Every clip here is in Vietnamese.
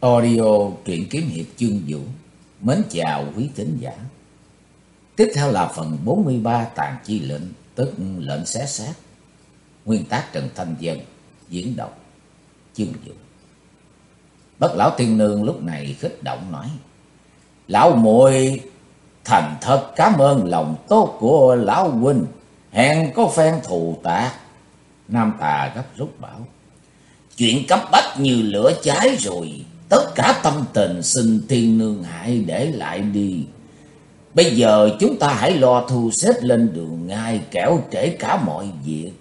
Audio truyện kiếm hiệp chương vũ. Mến chào quý thính giả. Tiếp theo là phần 43 tàn chi lệnh, tức lệnh xé xác. Nguyên tác Trần Thanh Dân, diễn đọc chương vũ. Bất lão tiên nương lúc này khích động nói: Lão muội thành thật cảm ơn lòng tốt của lão huynh, hẹn có phen thù tạ. Nam Tà gấp rút bảo: Chuyện cấp bách như lửa cháy rồi, tất cả tâm tình xin tiên nương hãy để lại đi. Bây giờ chúng ta hãy lo thu xếp lên đường ngay, kẻo trễ cả mọi việc.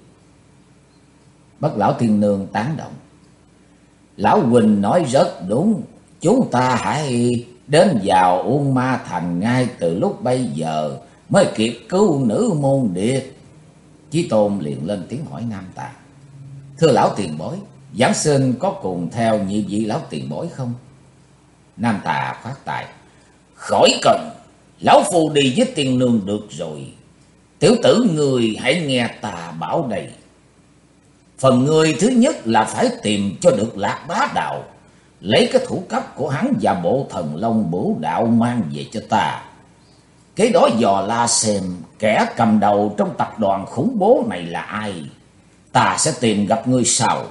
Bất lão tiên nương tán động: Lão huynh nói rất đúng, chúng ta hãy đến vào Uông Ma Thành ngay từ lúc bây giờ mới kịp cứu nữ môn điệt. Chí Tôn liền lên tiếng hỏi Nam Tà: Thưa lão tiền bối, giảng sinh có cùng theo nhị vị lão tiền bối không? Nam Tà khoát tay: Khỏi cần, lão phu đi với tiên nương được rồi. Tiểu tử người hãy nghe ta bảo đây. Phần người thứ nhất là phải tìm cho được Lạc Bá Đạo, lấy cái thủ cấp của hắn và bộ thần long bửu đạo mang về cho ta. Cái đó dò la xem kẻ cầm đầu trong tập đoàn khủng bố này là ai, ta sẽ tìm gặp ngươi sau.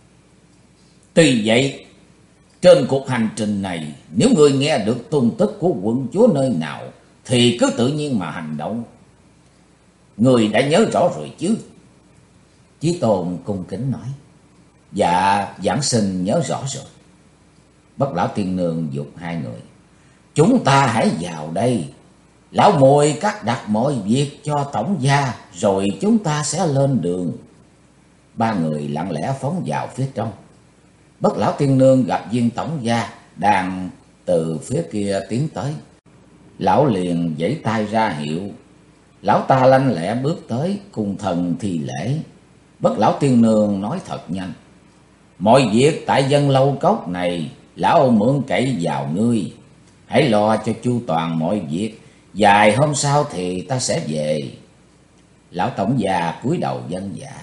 Tuy vậy, trên cuộc hành trình này, nếu ngươi nghe được tung tích của quận chúa nơi nào, thì cứ tự nhiên mà hành động. Ngươi đã nhớ rõ rồi chứ? Chí Tôn cung kính nói: Dạ, giảng sinh nhớ rõ rồi. Bất lão tiên nương giục hai người: Chúng ta hãy vào đây. Lão muội cắt đặt mọi việc cho tổng gia, rồi chúng ta sẽ lên đường. Ba người lặng lẽ phóng vào phía trong. Bất lão tiên nương gặp viên tổng gia đang từ phía kia tiến tới. Lão liền giãy tay ra hiệu. Lão ta lanh lẹ bước tới cùng thần thi lễ. Bất lão tiên nương nói thật nhanh: Mọi việc tại Dân Lâu Cốc này, lão mượn cậy vào ngươi. Hãy lo cho chu toàn mọi việc, vài hôm sau thì ta sẽ về. Lão tổng gia cúi đầu vâng dạ.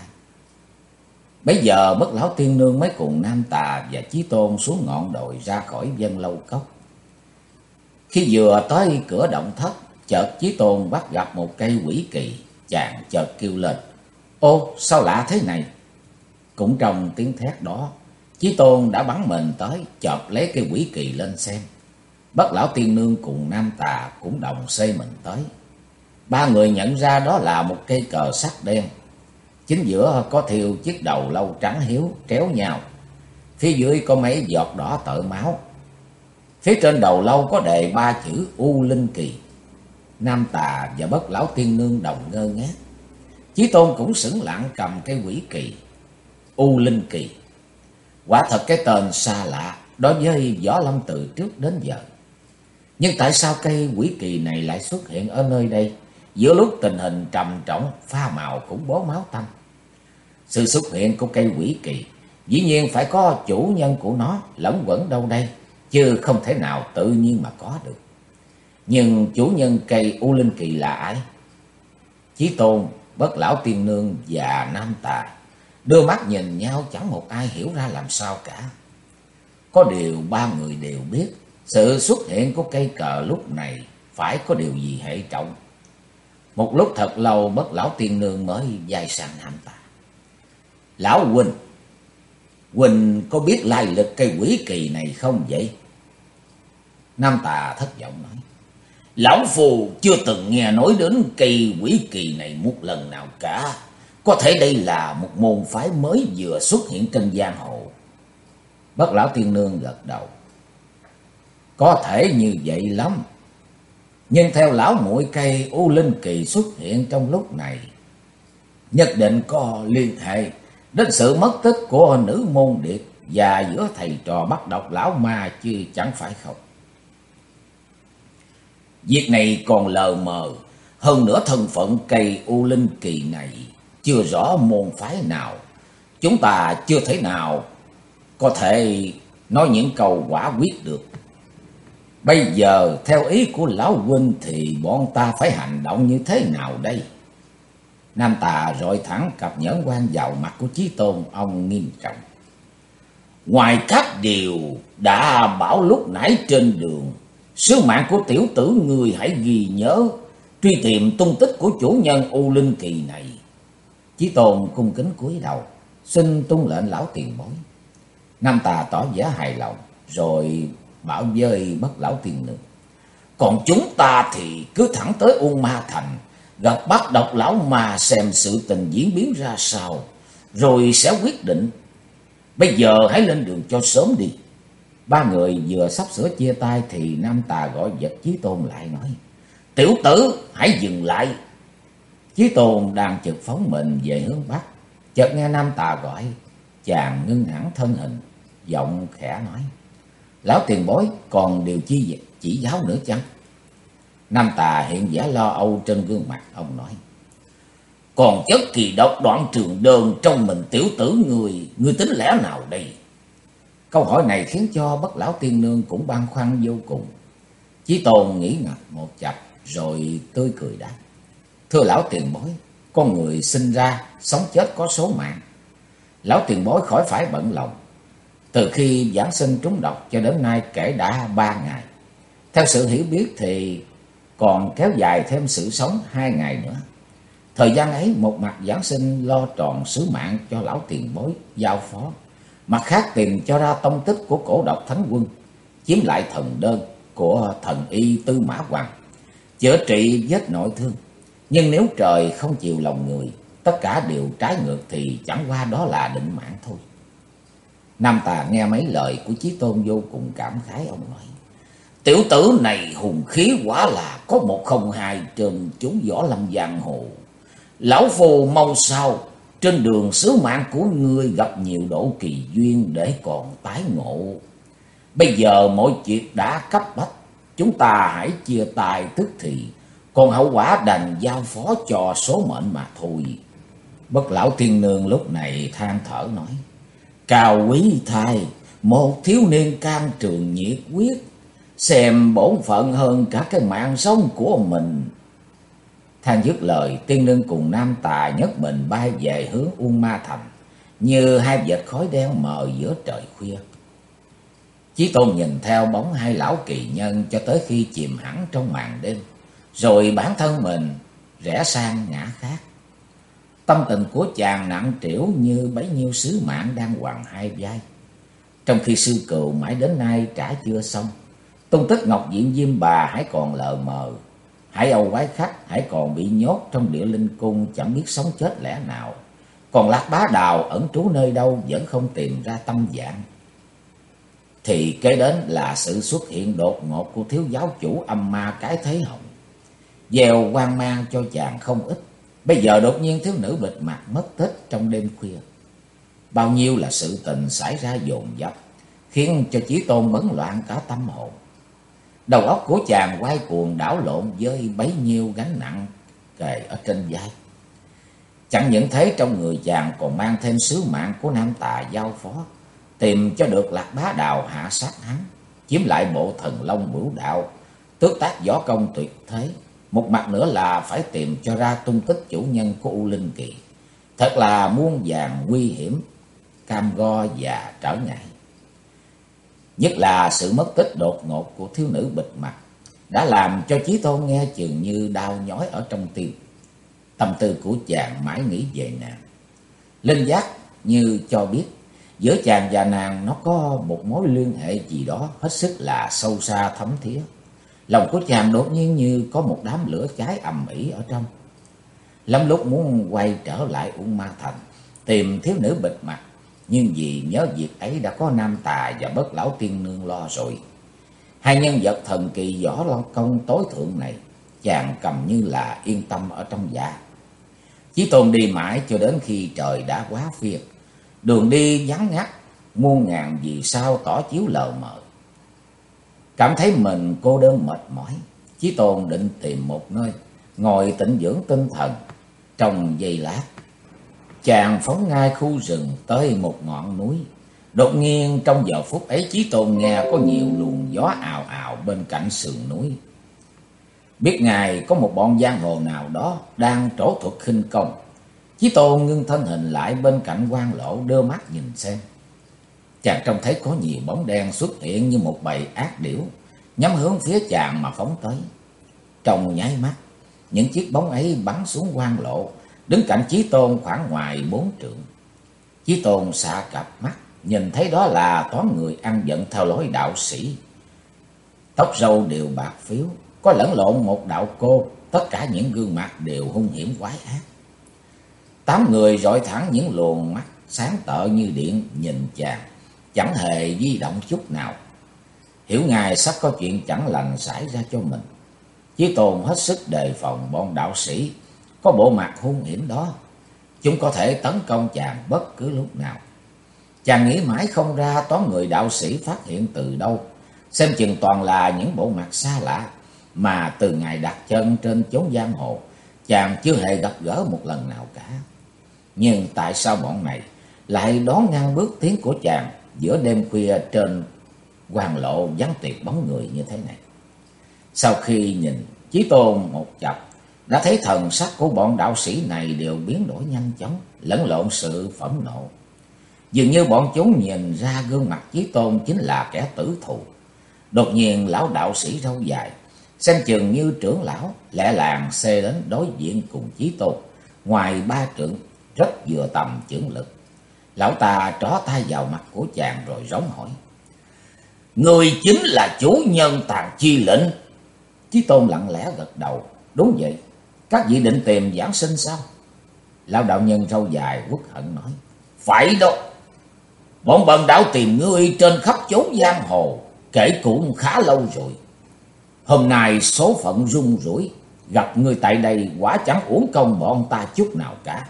Bấy giờ Bất lão tiên nương mới cùng Nam Tà và Chí Tôn xuống ngọn đồi ra khỏi Dân Lâu Cốc. Khi vừa tới cửa động thất, chợt Chí Tôn bắt gặp một cây quỷ kỳ. Chàng chợt kêu lên: Ô, sao lạ thế này? Cũng trong tiếng thét đó, Chí Tôn đã bắn mình tới, chộp lấy cây quỷ kỳ lên xem. Bất lão tiên nương cùng Nam Tà cũng đồng xê mình tới. Ba người nhận ra đó là một cây cờ sắt đen, chính giữa có thêu chiếc đầu lâu trắng hiếu tréo nhau, phía dưới có mấy giọt đỏ tợ máu. Phía trên đầu lâu có đề ba chữ U Linh Kỳ. Nam Tà và Bất lão tiên nương đồng ngơ ngác. Chí Tôn cũng sững lặng cầm cây quỷ kỳ. U Linh Kỳ, quả thật cái tên xa lạ đối với Võ Lâm từ trước đến giờ. Nhưng tại sao cây quỷ kỳ này lại xuất hiện ở nơi đây, giữa lúc tình hình trầm trọng pha màu khủng bố máu tanh? Sự xuất hiện của cây quỷ kỳ dĩ nhiên phải có chủ nhân của nó lẫn quẩn đâu đây, chứ không thể nào tự nhiên mà có được. Nhưng chủ nhân cây U Linh Kỳ là ai? Chí Tôn, Bất lão tiên nương và Nam Tà đưa mắt nhìn nhau, chẳng một ai hiểu ra làm sao cả. Có điều ba người đều biết sự xuất hiện của cây cờ lúc này phải có điều gì hệ trọng. Một lúc thật lâu, Bất lão tiên nương mới dài sang Nam Tà: Lão huynh, huynh có biết lai lịch cây quỷ kỳ này không vậy? Nam Tà thất vọng nói: Lão phu chưa từng nghe nói đến cây quỷ kỳ này một lần nào cả. Có thể đây là một môn phái mới vừa xuất hiện trên giang hồ. Bất lão tiên nương gật đầu: Có thể như vậy lắm. Nhưng theo lão muội, cây U Linh Kỳ xuất hiện trong lúc này nhất định có liên hệ đến sự mất tích của nữ môn điệp và giữa thầy trò bắt độc lão ma chứ chẳng phải không? Việc này còn lờ mờ, hơn nữa thân phận cây U Linh Kỳ này chưa rõ môn phái nào. Chúng ta chưa thể nào có thể nói những câu quả quyết được. Bây giờ theo ý của lão huynh thì bọn ta phải hành động như thế nào đây? Nam Tà rọi thẳng cặp nhẫn quan vào mặt của Chí Tôn, ông nghiêm trọng: Ngoài các điều đã bảo lúc nãy trên đường, sứ mạng của tiểu tử người hãy ghi nhớ, truy tìm tung tích của chủ nhân U Linh Kỳ này. Chí Tôn cung kính cúi đầu, xin tuân lệnh lão tiền bối. Nam Tà tỏ vẻ hài lòng, rồi bảo với Bất Lão Tiên Nương: còn chúng ta thì cứ thẳng tới U Ma Thành, gặp bắt Độc Lão Ma xem sự tình diễn biến ra sao, rồi sẽ quyết định. Bây giờ hãy lên đường cho sớm đi. Ba người vừa sắp sửa chia tay thì Nam Tà gọi giật Chí Tôn lại nói: tiểu tử hãy dừng lại. Chí Tôn đang chực phóng mình về hướng bắc, chợt nghe Nam Tà gọi, chàng ngưng hẳn thân hình, giọng khẽ nói: lão tiền bối còn điều chi chỉ giáo nữa chăng? Nam Tà hiện vẻ lo âu trên gương mặt, ông nói: còn chất kỳ độc đoạn trường đơn trong mình tiểu tử người tính lẽ nào đây? Câu hỏi này khiến cho Bất Lão Tiên Nương cũng băn khoăn vô cùng. Chí Tôn nghĩ ngợi một chập rồi tươi cười đáp: thưa lão tiền bối, con người sinh ra sống chết có số mạng, lão tiền bối khỏi phải bận lòng. Từ khi giáng sinh trúng độc cho đến nay kể đã 3 ngày. Theo sự hiểu biết thì còn kéo dài thêm sự sống 2 ngày nữa. Thời gian ấy một mặt giáng sinh lo tròn sứ mạng cho lão tiền bối giao phó, mặt khác tìm cho ra tông tích của cổ độc thánh quân, chiếm lại thần đơn của thần y Tư Mã Hoàng, chữa trị vết nội thương. Nhưng nếu trời không chịu lòng người, tất cả đều trái ngược thì chẳng qua đó là định mạng thôi. Nam Tà nghe mấy lời của Chí Tôn vô cùng cảm khái, ông nói: tiểu tử này hùng khí quả là có 102 trên chúng võ lâm giang hồ. Lão phù mong sao trên đường sứ mạng của ngươi gặp nhiều độ kỳ duyên để còn tái ngộ. Bây giờ mọi việc đã cấp bách, chúng ta hãy chia tay tức thì, còn hậu quả đành giao phó cho số mệnh mà thôi. Bất Lão Tiên Nương lúc này than thở nói: cao quý thai, một thiếu niên cam trường nhiệt quyết, xem bổn phận hơn cả cái mạng sống của mình. Than dứt lời, Tiên Nương cùng Nam Tà nhấc mình bay về hướng U Ma Thành, như hai vệt khói đen mờ giữa trời khuya. Chí Tôn nhìn theo bóng hai lão kỳ nhân cho tới khi chìm hẳn trong màn đêm, rồi bản thân mình rẽ sang ngã khác. Tâm tình của chàng nặng trĩu như bấy nhiêu sứ mạng đang quàng hai vai. Trong khi sư cừu mãi đến nay trả chưa xong, tung tích Ngọc Diện Diêm Bà hãy còn lờ mờ, Hải Âu Quái Khách hãy còn bị nhốt trong Địa Linh Cung chẳng biết sống chết lẽ nào, còn Lạc Bá Đào ẩn trú nơi đâu vẫn không tìm ra tâm dạng. Thì kế đến là sự xuất hiện đột ngột của thiếu giáo chủ âm ma Cái Thế Hồng, gieo hoang mang cho chàng không ít. Bây giờ đột nhiên thiếu nữ bịt mặt mất tích trong đêm khuya. Bao nhiêu là sự tình xảy ra dồn dập, khiến cho Chí Tôn bấn loạn cả tâm hồn. Đầu óc của chàng quay cuồng đảo lộn với bấy nhiêu gánh nặng kề ở trên vai. Chẳng những thế, trong người chàng còn mang thêm sứ mạng của Nam Tà giao phó, tìm cho được Lạc Bá Đào hạ sát hắn, chiếm lại bộ thần long bửu đạo, tước tác võ công tuyệt thế. Một mặt nữa là phải tìm cho ra tung tích chủ nhân của U Linh Kỳ. Thật là muôn vàn nguy hiểm, cam go và trở ngại. Nhất là sự mất tích đột ngột của thiếu nữ bịt mặt đã làm cho Chí Tôn nghe chừng như đau nhói ở trong tim. Tâm tư của chàng mãi nghĩ về nàng. Linh giác như cho biết giữa chàng và nàng nó có một mối liên hệ gì đó hết sức là sâu xa thấm thía. Lòng của chàng đột nhiên như có một đám lửa cháy ầm ĩ ở trong. Lắm lúc muốn quay trở lại U Ma Thành tìm thiếu nữ bịt mặt, nhưng vì nhớ việc ấy đã có Nam Tà và Bất Lão Tiên Nương lo rồi. Hai nhân vật thần kỳ võ lo công tối thượng này, chàng cầm như là yên tâm ở trong dạ. Chí Tôn đi mãi cho đến khi trời đã quá khuya, đường đi vắng ngắt, muôn ngàn vì sao tỏ chiếu lờ mờ. Cảm thấy mình cô đơn mệt mỏi, Chí Tôn định tìm một nơi ngồi tĩnh dưỡng tinh thần. Trong giây lát, chàng phóng ngay khu rừng tới một ngọn núi. Đột nhiên trong giờ phút ấy, Chí Tôn nghe có nhiều luồng gió ào ào bên cạnh sườn núi. Biết ngài có một bọn giang hồ nào đó đang trổ thuật khinh công. Chí Tôn ngưng thân hình lại bên cạnh quan lộ, đưa mắt nhìn xem. Chàng trông thấy có nhiều bóng đen xuất hiện như một bầy ác điểu, nhắm hướng phía chàng mà phóng tới. Trong nháy mắt, những chiếc bóng ấy bắn xuống quan lộ, đứng cạnh Chí Tôn khoảng ngoài 4 trượng. Chí Tôn xạ cặp mắt, nhìn thấy đó là toán người ăn giận theo lối đạo sĩ. Tóc râu đều bạc phiếu, có lẫn lộn một đạo cô, tất cả những gương mặt đều hung hiểm quái ác. 8 người rọi thẳng những luồng mắt sáng tợ như điện nhìn chàng, chẳng hề di động chút nào. Hiểu ngài sắp có chuyện chẳng lành xảy ra cho mình. Chí Tôn hết sức đề phòng bọn đạo sĩ có bộ mặt hung hiểm đó. Chúng có thể tấn công chàng bất cứ lúc nào. Chàng nghĩ mãi không ra toán người đạo sĩ phát hiện từ đâu. Xem chừng toàn là những bộ mặt xa lạ mà từ ngày đặt chân trên chốn giang hồ chàng chưa hề gặp gỡ một lần nào cả. Nhưng tại sao bọn này lại đón ngăn bước tiến của chàng giữa đêm khuya trên hoàng lộ vắng tuyệt bóng người như thế này? Sau khi nhìn Chí Tôn một chập, đã thấy thần sắc của bọn đạo sĩ này đều biến đổi nhanh chóng, lẫn lộn sự phẫn nộ. Dường như bọn chúng nhìn ra gương mặt Chí Tôn chính là kẻ tử thù. Đột nhiên lão đạo sĩ râu dài, xem chừng như trưởng lão, lẹ làng xê đến đối diện cùng Chí Tôn, ngoài 3 trượng, rất vừa tầm chưởng lực. Lão ta tró tay vào mặt của chàng rồi rống hỏi: "Người chính là chủ nhân Tàn Chi lệnh?" Chí Tôn lặng lẽ gật đầu: "Đúng vậy, các vị định tìm giảng sinh sao?" Lão đạo nhân râu dài uất hận nói: "Phải đó, bọn bần đạo tìm ngươi trên khắp chốn giang hồ, kể cũng khá lâu rồi. Hôm nay số phận rung rủi, gặp ngươi tại đây quả chẳng uổng công bọn ta chút nào cả."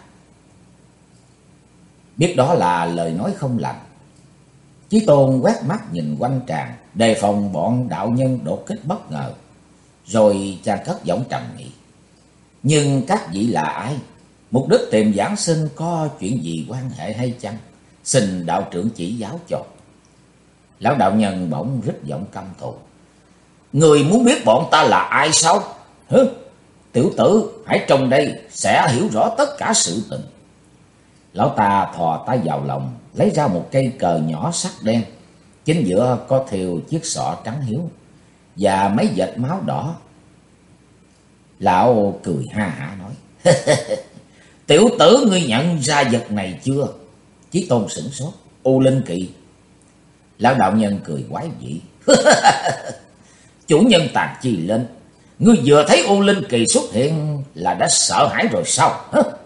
Biết đó là lời nói không lành, Chí Tôn quét mắt nhìn quanh tràng, đề phòng bọn đạo nhân đột kích bất ngờ. Rồi chàng cất giọng trầm nghị: "Nhưng các vị là ai? Mục đích tìm giảng sinh có chuyện gì quan hệ hay chăng? Xin đạo trưởng chỉ giáo cho." Lão đạo nhân bỗng rít giọng căm thù: "Người muốn biết bọn ta là ai sao? Hứ, tiểu tử hãy trong đây sẽ hiểu rõ tất cả sự tình." Lão ta thò tay vào lòng, lấy ra một cây cờ nhỏ sắc đen, chính giữa có thêu chiếc sọ trắng hiếu và mấy vệt máu đỏ. Lão cười ha hả nói: "Tiểu tử ngươi nhận ra vật này chưa?" Chí Tôn sửng sốt: "U Linh Kỳ." Lão đạo nhân cười quái dị: "Chủ nhân Tàn Chi lên, ngươi vừa thấy U Linh Kỳ xuất hiện là đã sợ hãi rồi sao?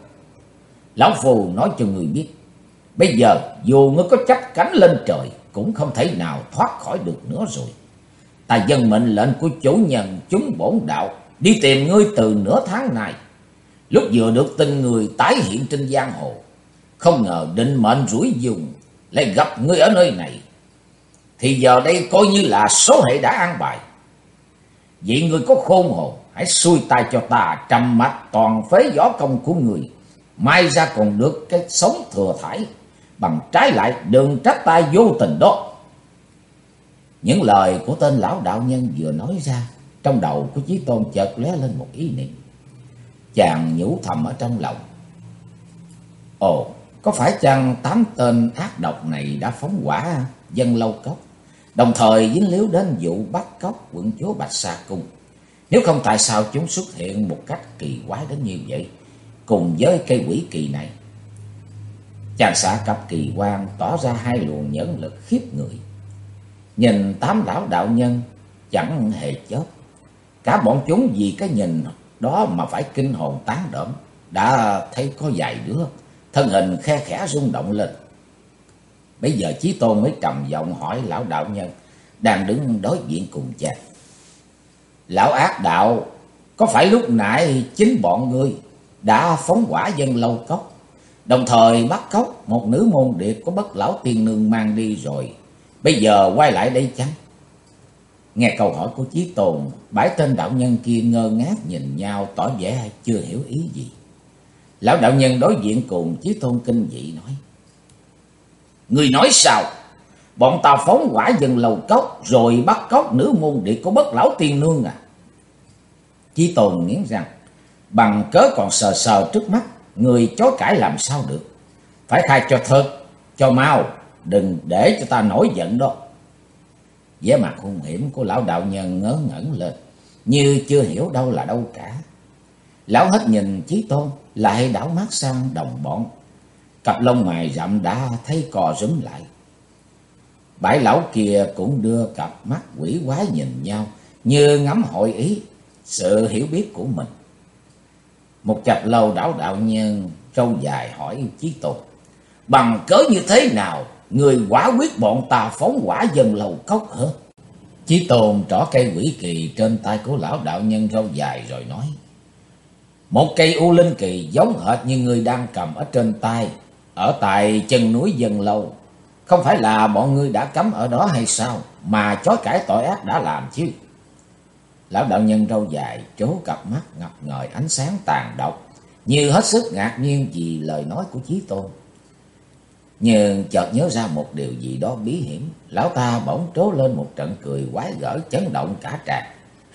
Lão phù nói cho ngươi biết, bây giờ dù ngươi có chắp cánh lên trời cũng không thể nào thoát khỏi được nữa rồi. Ta dâng mệnh lệnh của chủ nhân chúng bổn đạo đi tìm ngươi từ nửa tháng nay. Lúc vừa được tin người tái hiện trên giang hồ, không ngờ định mệnh rủi dùng lại gặp ngươi ở nơi này, thì giờ đây coi như là số hệ đã an bài. Vậy ngươi có khôn hồn, hãy xuôi tay cho ta trầm mạch toàn phế võ công của người, mai ra còn được cái sống thừa thải. Bằng trái lại đừng trách ta vô tình đó." Những lời của tên lão đạo nhân vừa nói ra, trong đầu của Chí Tôn chợt lóe lên một ý niệm. Chàng nhủ thầm ở trong lòng: "Ồ, có phải chăng 8 tên ác độc này đã phóng hỏa Dân Lâu Cốc, đồng thời dính líu đến vụ bắt cóc quận chúa Bạch Sa Cung? Nếu không, tại sao chúng xuất hiện một cách kỳ quái đến như vậy, cùng với cây quỷ kỳ này?" Chàng xạ cặp kỳ quan tỏ ra hai luồng nhẫn lực khiếp người. Nhìn 8 lão đạo nhân chẳng hề chớp, cả bọn chúng vì cái nhìn đó mà phải kinh hồn tán đỡm. Đã thấy có vài đứa thân hình khe khẽ rung động lên. Bây giờ Chí Tôn mới trầm giọng hỏi lão đạo nhân đang đứng đối diện cùng chàng: "Lão ác đạo, có phải lúc nãy chính bọn ngươi đã phóng hỏa Dân Lâu Cốc, đồng thời bắt cóc một nữ môn điệp có Bất Lão Tiên Nương mang đi rồi bây giờ quay lại đây chăng?" Nghe câu hỏi của Chí Tôn, 7 tên đạo nhân kia ngơ ngác nhìn nhau, tỏ vẻ chưa hiểu ý gì. Lão đạo nhân đối diện cùng Chí Tôn kinh dị nói: "Người nói sao? Bọn ta phóng hỏa Dân Lâu Cốc rồi bắt cóc nữ môn điệp của Bất Lão Tiên Nương à?" Chí Tôn nghiến răng: "Bằng cớ còn sờ sờ trước mắt, người chối cãi làm sao được? Phải khai cho thật, cho mau, đừng để cho ta nổi giận đó. Vẻ mặt hung hiểm của lão đạo nhân ngớ ngẩn lên, như chưa hiểu đâu là đâu cả. Lão hết nhìn Chí Tôn, lại đảo mắt sang đồng bọn. Cặp lông mày rậm đã thấy co rúm lại. Bảy lão kia cũng đưa cặp mắt quỷ quái nhìn nhau, như ngắm hội ý sự hiểu biết của mình. Một chập lâu lão đạo nhân râu dài hỏi Chí Tôn: bằng cớ như thế nào người quả quyết bọn ta phóng hỏa Dân Lâu Cốc hả? Chí Tôn trỏ cây quỷ kỳ trên tay của lão đạo nhân râu dài rồi nói: một cây U Linh Kỳ giống hệt như người đang cầm ở trên tay, ở tại chân núi Dân Lâu. Không phải là bọn ngươi đã cấm ở đó hay sao, mà chối cãi tội ác đã làm chứ? Lão đạo nhân râu dài trố cặp mắt ngập ngời ánh sáng tàn độc, như hết sức ngạc nhiên vì lời nói của Chí Tôn. Nhưng chợt nhớ ra một điều gì đó bí hiểm, lão ta bỗng trố lên một trận cười quái gở chấn động cả tràng.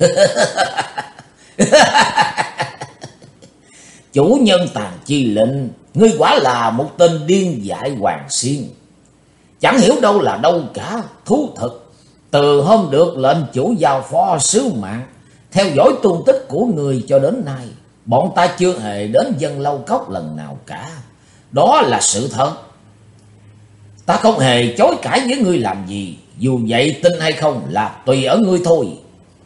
Chủ nhân Tàn Chi Lệnh, ngươi quả là một tên điên dại hoàng xiên, chẳng hiểu đâu là đâu cả. Thú thực, từ hôm được lệnh chủ giao phó sứ mạng theo dõi tung tích của người cho đến nay, bọn ta chưa hề đến Dân Lâu Cốc lần nào cả. Đó là sự thật. Ta không hề chối cãi với ngươi làm gì, dù vậy tin hay không là tùy ở ngươi thôi.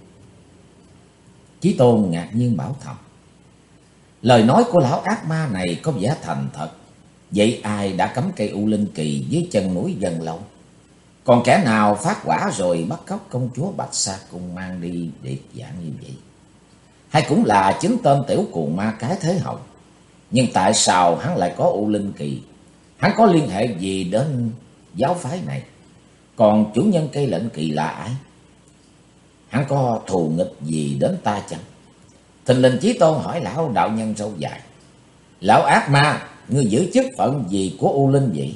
Chí Tôn ngạc nhiên bảo thầm: lời nói của lão ác ma này có vẻ thành thật. Vậy ai đã cắm cây U Linh Kỳ dưới chân núi Dân Lâu? Còn kẻ nào phát quả rồi bắt cóc công chúa Bạch Sa Cung mang đi điệp dạng như vậy? Hay cũng là chính tên tiểu cuồng ma Cái Thế Hồng? Nhưng tại sao hắn lại có U Linh Kỳ? Hắn có liên hệ gì đến giáo phái này? Còn chủ nhân cây lệnh kỳ là ai? Hắn có thù nghịch gì đến ta chăng? Thình lình Chí Tôn hỏi lão đạo nhân râu dài: lão ác ma, ngươi giữ chức phận gì của U Linh vậy?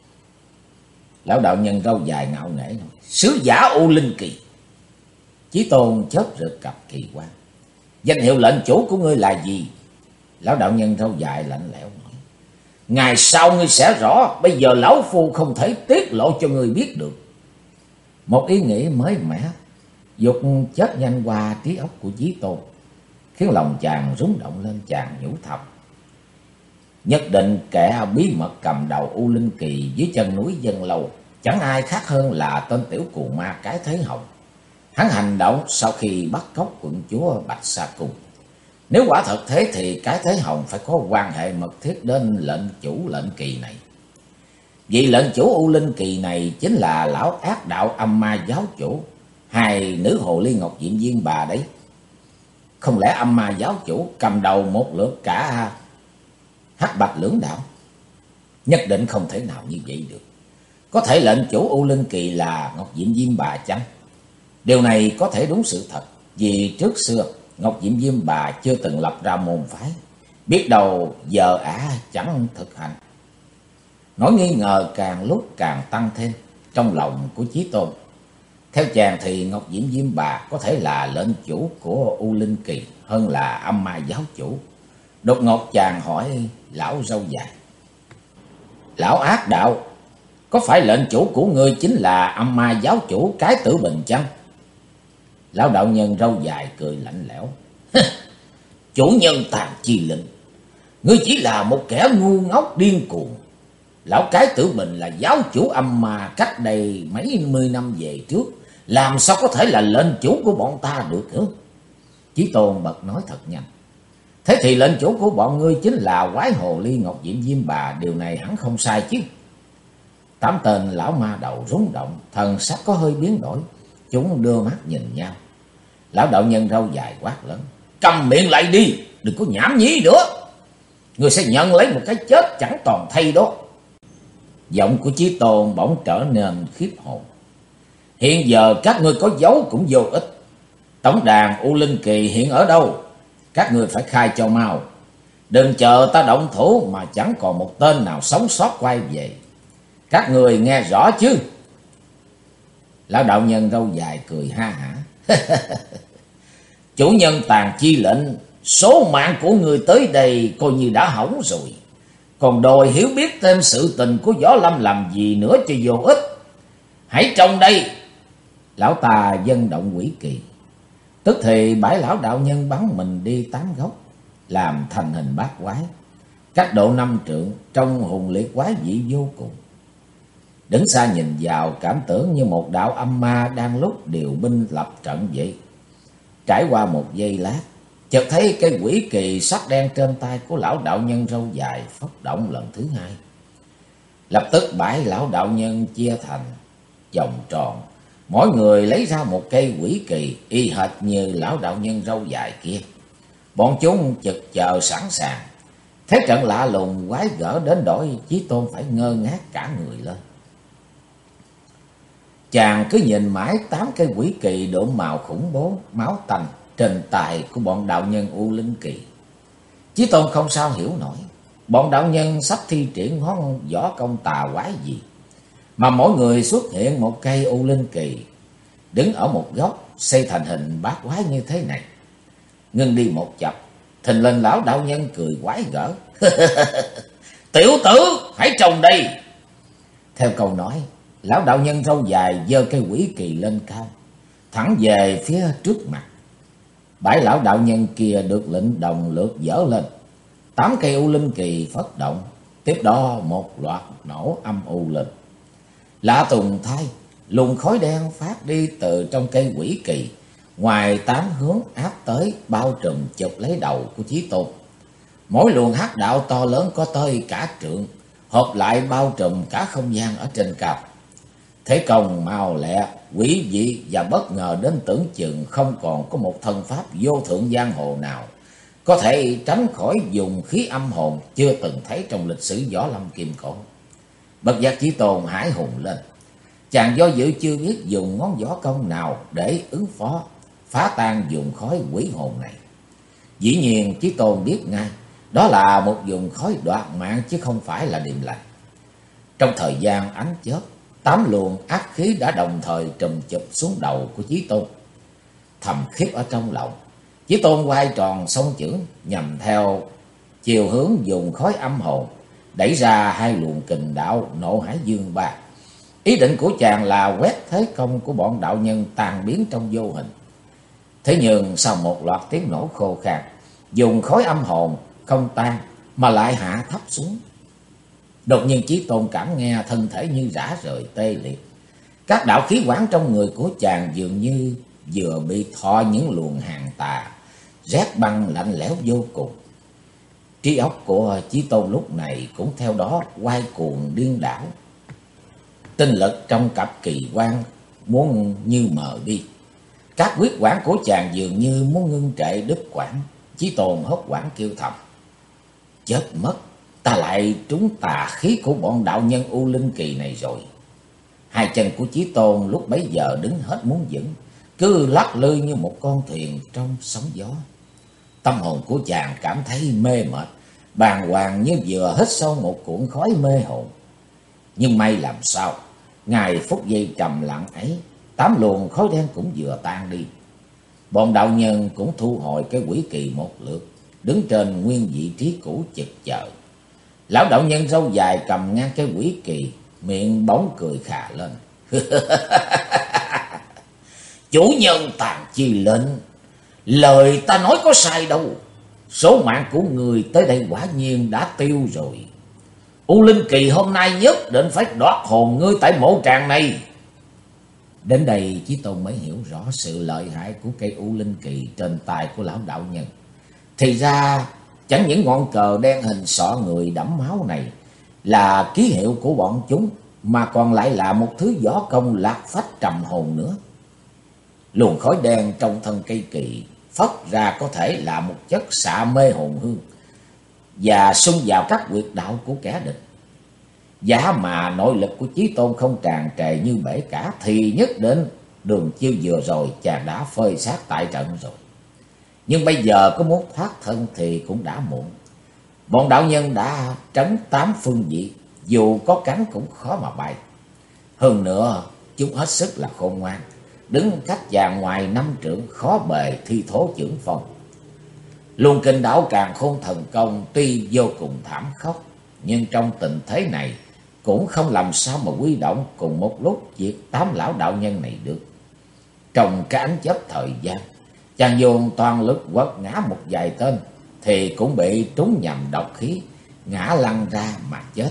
Lão đạo nhân râu dài ngạo nghễ nói: sứ giả U Linh Kỳ. Chí Tôn chớp rực cặp kỳ quan: danh hiệu lệnh chủ của ngươi là gì? Lão đạo nhân râu dài lạnh lẽo nói: ngày sau ngươi sẽ rõ, bây giờ lão phu không thể tiết lộ cho ngươi biết được. Một ý nghĩ mới mẻ dục chớp nhanh qua trí óc của Chí Tôn, khiến lòng chàng rung động lên. Chàng nhủ thầm: nhất định kẻ bí mật cầm đầu U Linh Kỳ dưới chân núi Dân Lâu chẳng ai khác hơn là tên tiểu cuồng ma Cái Thế Hồng. Hắn hành động sau khi bắt cóc quận chúa Bạch Sa Cung. Nếu quả thật thế thì Cái Thế Hồng phải có quan hệ mật thiết đến lệnh chủ lệnh kỳ này. Vì lệnh chủ U Linh Kỳ này chính là lão ác đạo âm ma giáo chủ, hai nữ hồ ly Ngọc Diệm Viên bà đấy. Không lẽ âm ma giáo chủ cầm đầu một lượt cả Hắc Bạch lưỡng đạo? Nhất định không thể nào như vậy được. Có thể lệnh chủ U Linh Kỳ là Ngọc Diệm Viên bà chăng? Điều này có thể đúng sự thật, vì trước xưa Ngọc Diệm Viên bà chưa từng lập ra môn phái, biết đâu giờ ả chẳng thực hành. Nỗi nghi ngờ càng lúc càng tăng thêm trong lòng của Chí Tôn. Theo chàng thì Ngọc Diệm Viên bà có thể là lệnh chủ của U Linh Kỳ hơn là âm ma giáo chủ. Đột ngột chàng hỏi lão râu dài: lão ác đạo, có phải lệnh chủ của ngươi chính là âm ma giáo chủ Cái Tử Bình chăng? Lão đạo nhân râu dài cười lạnh lẽo: chủ nhân Tàn Chi Lệnh, ngươi chỉ là một kẻ ngu ngốc điên cuồng. Lão Cái Tử Bình là giáo chủ âm ma cách đây mấy mươi năm về trước, làm sao có thể là lệnh chủ của bọn ta được hả? Chí Tôn bật nói thật nhanh: thế thì lệnh chủ của bọn ngươi chính là quái hồ ly Ngọc Diệm Viên bà, điều này hẳn không sai chứ? Tám tên lão ma đầu rung động, thần sắc có hơi biến đổi. Chúng đưa mắt nhìn nhau. Lão đạo nhân râu dài quát lớn: câm miệng lại đi, đừng có nhảm nhí nữa, ngươi sẽ nhận lấy một cái chết chẳng toàn thây đó. Giọng của Chí Tôn bỗng trở nên khiếp hồn: hiện giờ các ngươi có giấu cũng vô ích. Tổng đàn U Linh Kỳ hiện ở đâu? Các ngươi phải khai cho mau. Đừng chờ ta động thủ mà chẳng còn một tên nào sống sót quay về. Các người nghe rõ chứ? Lão đạo nhân râu dài cười ha hả: chủ nhân Tàn Chi Lệnh, số mạng của người tới đây coi như đã hỏng rồi. còn đòi hiểu biết thêm sự tình của Võ Lâm làm gì nữa cho vô ích. Hãy trông đây. Lão ta dâng động quỷ kỳ. Tức thì 7 lão đạo nhân bắn mình đi 8 góc, làm thành hình bát quái, cách độ 5 trượng, trông hùng liệt quái dị vô cùng. Đứng xa nhìn vào, cảm tưởng như một đạo âm ma đang lúc điều binh lập trận vậy. Trải qua một giây lát, chợt thấy cây quỷ kỳ sắc đen trên tay của lão đạo nhân râu dài phất động lần thứ hai. Lập tức 7 lão đạo nhân chia thành vòng tròn, mỗi người lấy ra một cây quỷ kỳ y hệt như lão đạo nhân râu dài kia. Bọn chúng chực chờ sẵn sàng. Thế trận lạ lùng quái gở đến đổi Chí Tôn phải ngơ ngác cả người lên. Chàng cứ nhìn mãi 8 cây quỷ kỳ đượm màu khủng bố, máu tanh trên tay của bọn đạo nhân U Linh Kỳ. Chí Tôn không sao hiểu nổi, bọn đạo nhân sắp thi triển ngón võ công tà quái gì, mà mỗi người xuất hiện một cây U Linh Kỳ, đứng ở một góc xây thành hình bát quái như thế này. Ngưng đi một chập, thình lình lão đạo nhân cười quái gở. Tiểu tử, hãy trông đây. Theo câu nói, lão đạo nhân râu dài giơ cây quỷ kỳ lên cao, thẳng về phía trước mặt. 7 lão đạo nhân kia được lệnh đồng lượt dỡ lên. 8 cây U Linh Kỳ phất động, tiếp đó một loạt nổ âm u lên. Lạ tùng thay, luồng khói đen phát đi từ trong cây quỷ kỳ, ngoài 8 hướng áp tới, bao trùm chụp lấy đầu của Chí Tôn. Mỗi luồng hắc đạo to lớn có tới cả trượng, hợp lại bao trùm cả không gian ở trên cao. Thế công mau lẹ, quỷ dị và bất ngờ đến tưởng chừng không còn có một thân pháp vô thượng giang hồ nào có thể tránh khỏi dùng khí âm hồn chưa từng thấy trong lịch sử võ lâm kim cổ. Bất giác Chí Tôn hãi hùng lên. Chàng do dự chưa biết dùng ngón võ công nào để ứng phó, phá tan vùng khói quỷ hồn này. Dĩ nhiên Chí Tôn biết ngay, đó là một vùng khói đoạt mạng chứ không phải là điềm lành. Trong thời gian ánh chớp, 8 luồng ác khí đã đồng thời trùm chụp xuống đầu của Chí Tôn. Thầm khiếp ở trong lòng, Chí Tôn quay tròn song chưởng nhằm theo chiều hướng dùng khói âm hồn, đẩy ra 2 luồng kình đạo nộ hải dương ba. Ý định của chàng là quét thế công của bọn đạo nhân tan biến trong vô hình. Thế nhưng sau một loạt tiếng nổ khô khan, dùng khói âm hồn không tan mà lại hạ thấp xuống. Đột nhiên Chí Tôn cảm nghe thân thể như rã rời tê liệt. Các đạo khí quản trong người của chàng dường như vừa bị thọ những luồng hàn tà, rét băng lạnh lẽo vô cùng. Trí óc của Chí Tôn lúc này cũng theo đó quay cuồng điên đảo. Tinh lực trong cặp kỳ quan muốn như mờ đi. Các huyết quản của chàng dường như muốn ngưng trệ đứt quãng. Chí Tôn hốt hoảng kêu thầm: chết mất, ta lại trúng tà khí của bọn đạo nhân U Linh Kỳ này rồi. Hai chân của Chí Tôn lúc bấy giờ đứng hết muốn vững, cứ lắc lư như một con thuyền trong sóng gió. Tâm hồn của chàng cảm thấy mê mệt, bàng hoàng như vừa hít sâu một cuộn khói mê hồn. Nhưng may làm sao, ngày phút giây trầm lặng ấy, 8 luồng khói đen cũng vừa tan đi. Bọn đạo nhân cũng thu hồi cái quỷ kỳ một lượt, đứng trên nguyên vị trí cũ chực chờ. Lão đạo nhân râu dài cầm ngang cái quỷ kỳ, miệng bóng cười khà lên. Chủ nhân Tàn Chi Lệnh, lời ta nói có sai đâu. Số mạng của người tới đây quả nhiên đã tiêu rồi. U Linh Kỳ hôm nay nhất định phải đoạt hồn ngươi tại mộ tràng này. Đến đây Chí Tôn mới hiểu rõ sự lợi hại của cây U Linh Kỳ trên tay của lão đạo nhân. Thì ra chẳng những ngọn cờ đen hình sọ người đẫm máu này là ký hiệu của bọn chúng, mà còn lại là một thứ võ công lạc phách trầm hồn nữa. Luồng khói đen trong thân cây kỳ phất ra có thể là một chất xạ mê hồn hương và xung vào các huyệt đạo của kẻ địch. Giá mà nội lực của Chí Tôn không tràn trề như bể cả thì nhất định đường chiêu vừa rồi chàng đã phơi xác tại trận rồi. Nhưng bây giờ có muốn thoát thân thì cũng đã muộn. Bọn đạo nhân đã trấn 8 phương vị, dù có cánh cũng khó mà bay. Hơn nữa chúng hết sức là khôn ngoan, đứng cách chàng ngoài 5 trượng, khó bề thi thố chưởng phong. Luồng kinh đạo càng khôn thần công tuy vô cùng thảm khốc, nhưng trong tình thế này cũng không làm sao mà huy động cùng một lúc việc 8 lão đạo nhân này được. Trong cái ánh chớp thời gian, chàng dùng toàn lực quật ngã một vài tên thì cũng bị trúng nhầm độc khí, ngã lăn ra mà chết.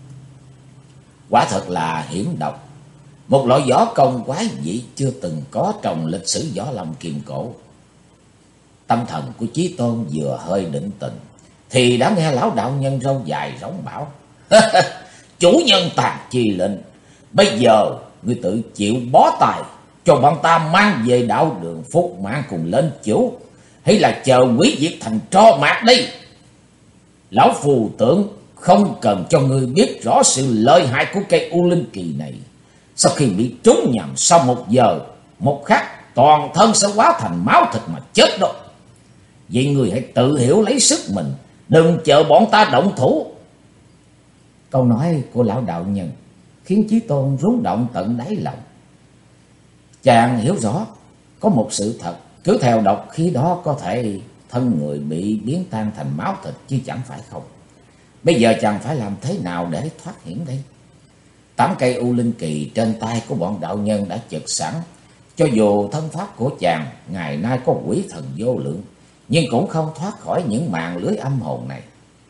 Quả thật là hiểm độc, một loại võ công quái dị chưa từng có trong lịch sử võ lâm Kim Cổ. Tâm thần của Chí Tôn vừa hơi định tĩnh thì đã nghe lão đạo nhân râu dài rống bảo: chủ nhân tàn chi lệnh, bây giờ ngươi tự chịu bó tay cho bọn ta mang về đạo đường phục mạng cùng lên chủ, hay là chờ hủy diệt thành tro mạc đi. Lão phù tưởng không cần cho ngươi biết rõ sự lợi hại của cây U Linh Kỳ này. Sau khi bị trúng nhầm, sau 1 giờ, 1 khắc, toàn thân sẽ hóa thành máu thịt mà chết đó. Vậy ngươi hãy tự hiểu lấy sức mình, đừng chờ bọn ta động thủ. Câu nói của lão đạo nhân khiến Chí Tôn rung động tận đáy lòng. Chàng hiểu rõ có một sự thật, cứ theo độc khí đó có thể thân người bị biến tan thành máu thịt chứ chẳng phải không. Bây giờ chàng phải làm thế nào để thoát hiểm đây? 8 cây U Linh Kỳ trên tay của bọn đạo nhân đã chực sẵn. Cho dù thân pháp của chàng ngày nay có quỷ thần vô lượng, nhưng cũng không thoát khỏi những mạng lưới âm hồn này.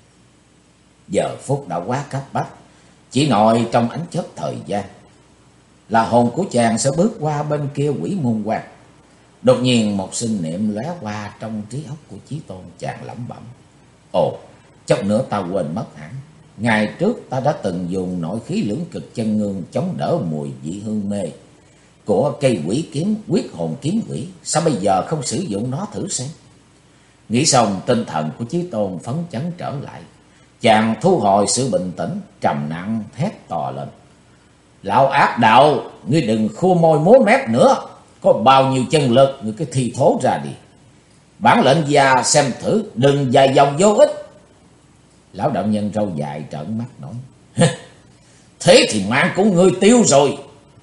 Giờ phút đã quá cấp bách, chỉ nội trong ánh chớp thời gian là hồn của chàng sẽ bước qua bên kia quỷ môn quan. Đột nhiên một sinh niệm lóe qua trong trí óc của Chí Tôn, chàng lẩm bẩm: ồ, chốc nữa ta quên mất hẳn, ngày trước ta đã từng dùng nội khí lưỡng cực chân ngương chống đỡ mùi vị hương mê của cây quỷ kiếm quyết hồn kiếm quỷ, sao bây giờ không sử dụng nó thử xem? Nghĩ xong, tinh thần của Chí Tôn phấn chấn trở lại. Chàng thu hồi sự bình tĩnh, trầm nặng thét to lên: lão ác đạo, ngươi đừng khua môi múa mép nữa, có bao nhiêu chân lực ngươi cứ thi thố ra đi. Bản lệnh gia xem thử, đừng dài dòng vô ích. Lão đạo nhân râu dài trợn mắt nói: thế thì mạng của ngươi tiêu rồi.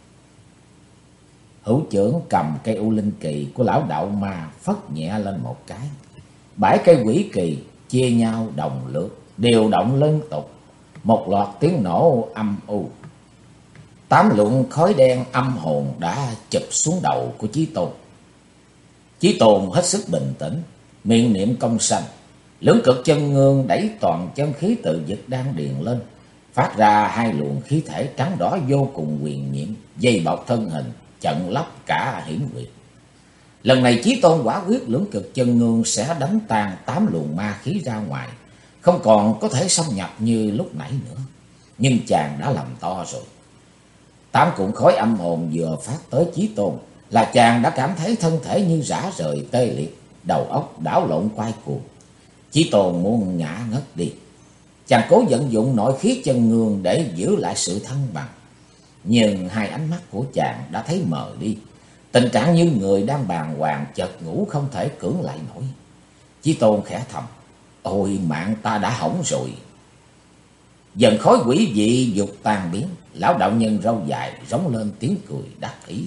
Hữu trưởng cầm cây U Linh Kỳ của lão đạo ma phất nhẹ lên một cái. 7 cây quỷ kỳ chia nhau đồng lượt, điều động liên tục, một loạt tiếng nổ âm u. 8 luồng khói đen âm hồn đã chụp xuống đầu của Chí Tôn. Chí Tôn hết sức bình tĩnh, miệng niệm công sanh, lưỡng cực chân ngương đẩy toàn chân khí tự vực đang điền lên, phát ra 2 luồng khí thể trắng đỏ vô cùng huyền nhiệm, dây bọc thân hình, chặn lấp cả hiểm nguyệt. Lần này Chí Tôn quả quyết lưỡng cực chân ngương sẽ đánh tan 8 luồng ma khí ra ngoài, không còn có thể xâm nhập như lúc nãy nữa. Nhưng chàng đã làm to rồi. 8 cuộn khói âm hồn vừa phát tới Chí Tôn là chàng đã cảm thấy thân thể như rã rời tê liệt, đầu óc đảo lộn quay cuồng. Chí Tôn muốn ngã ngất đi. Chàng cố vận dụng nội khí chân ngương để giữ lại sự thăng bằng, nhưng 2 ánh mắt của chàng đã thấy mờ đi, tình trạng như người đang bàng hoàng chợt ngủ không thể cưỡng lại nổi. Chí Tôn khẽ thầm: ôi, mạng ta đã hỏng rồi. Dần khói quỷ dị dục tan biến, lão đạo nhân râu dài rống lên tiếng cười đắc ý: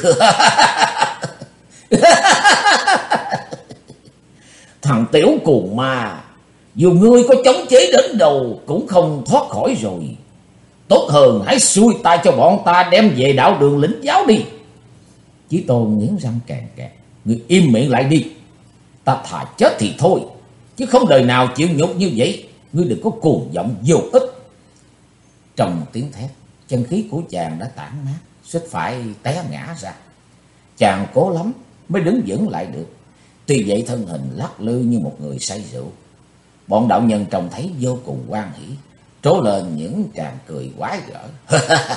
thằng tiểu cuồng ma, dù ngươi có chống chế đến đâu cũng không thoát khỏi rồi. Tốt hơn hãy xuôi tay cho bọn ta đem về đạo đường lĩnh giáo đi. Chí Tôn nghiến răng kèn kẹt: ngươi im miệng lại đi, ta thà chết thì thôi, chứ không đời nào chịu nhục như vậy. Ngươi đừng có cuồng vọng vô ích. Trong tiếng thét, chân khí của chàng đã tản mát, suýt phải té ngã ra. Chàng cố lắm mới đứng vững lại được, tuy vậy thân hình lắc lư như một người say rượu. Bọn đạo nhân trông thấy vô cùng hoan hỉ, trố lên những tràng cười quái gở.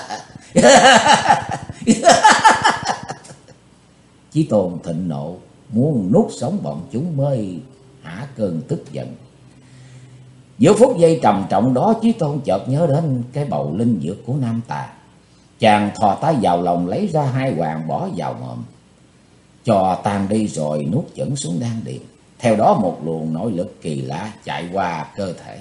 Chí Tôn thịnh nộ, muốn nuốt sống bọn chúng mới hả cơn tức giận. Giữa phút giây trầm trọng đó, Chí Tôn chợt nhớ đến cái bầu linh dược của Nam Tà. Chàng thò tay vào lòng lấy ra 2 hoàn bỏ vào mồm, cho tan đi rồi nuốt chửng xuống đan điền. Theo đó một luồng nội lực kỳ lạ chạy qua cơ thể.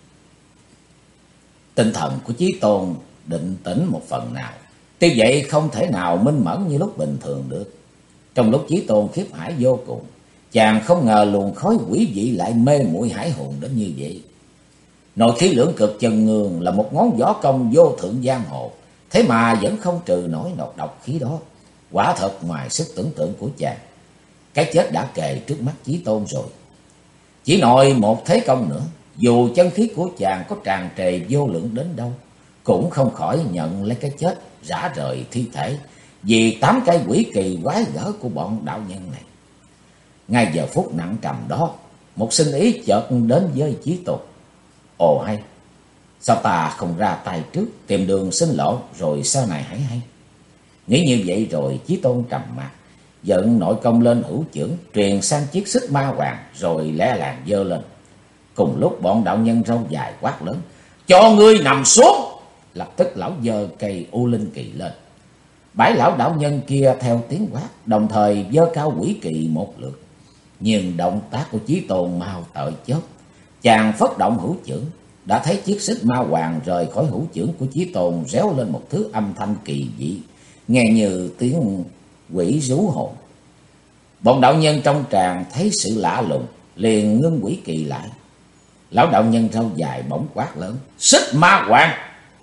Tinh thần của Chí Tôn định tĩnh một phần nào, tuy vậy không thể nào minh mẫn như lúc bình thường được. Trong lúc Chí Tôn khiếp hải vô cùng, chàng không ngờ luồng khói quỷ dị lại mê muội hải hồn đến như vậy. Nội khí lưỡng cực chân ngương là một ngón võ công vô thượng giang hồ, thế mà vẫn không trừ nổi nọc độc khí đó. Quả thật ngoài sức tưởng tượng của chàng. Cái chết đã kề trước mắt Chí Tôn rồi. Chỉ nội một thế công nữa, dù chân khí của chàng có tràn trề vô lượng đến đâu, cũng không khỏi nhận lấy cái chết rã rời thi thể vì 8 cây quỷ kỳ quái gở của bọn đạo nhân này. Ngay giờ phút nặng trầm đó, một sinh ý chợt đến với Chí Tôn. Ồ hay, sao ta không ra tay trước, tìm đường sinh lộ rồi sau này hãy hay. Nghĩ như vậy rồi Chí Tôn trầm mặt, dẫn nội công lên hữu chưởng, truyền sang chiếc xích ma hoàng rồi lẻ làng giơ lên. Cùng lúc bọn đạo nhân râu dài quát lớn: cho ngươi nằm xuống! Lập tức lão giơ cây U Linh Kỳ lên. 7 lão đạo nhân kia theo tiếng quát, đồng thời giơ cao quỷ kỳ một lượt. Nhưng động tác của Chí Tôn mau tợi chớp, chàng phất động hữu chưởng, đã thấy chiếc xích ma hoàng rời khỏi hữu chưởng của Chí Tôn, réo lên một thứ âm thanh kỳ dị, nghe như tiếng quỷ rú hồn. Bọn đạo nhân trong tràng thấy sự lạ lùng, liền ngưng quỷ kỳ lại. Lão đạo nhân râu dài bỗng quát lớn: xích ma hoàng!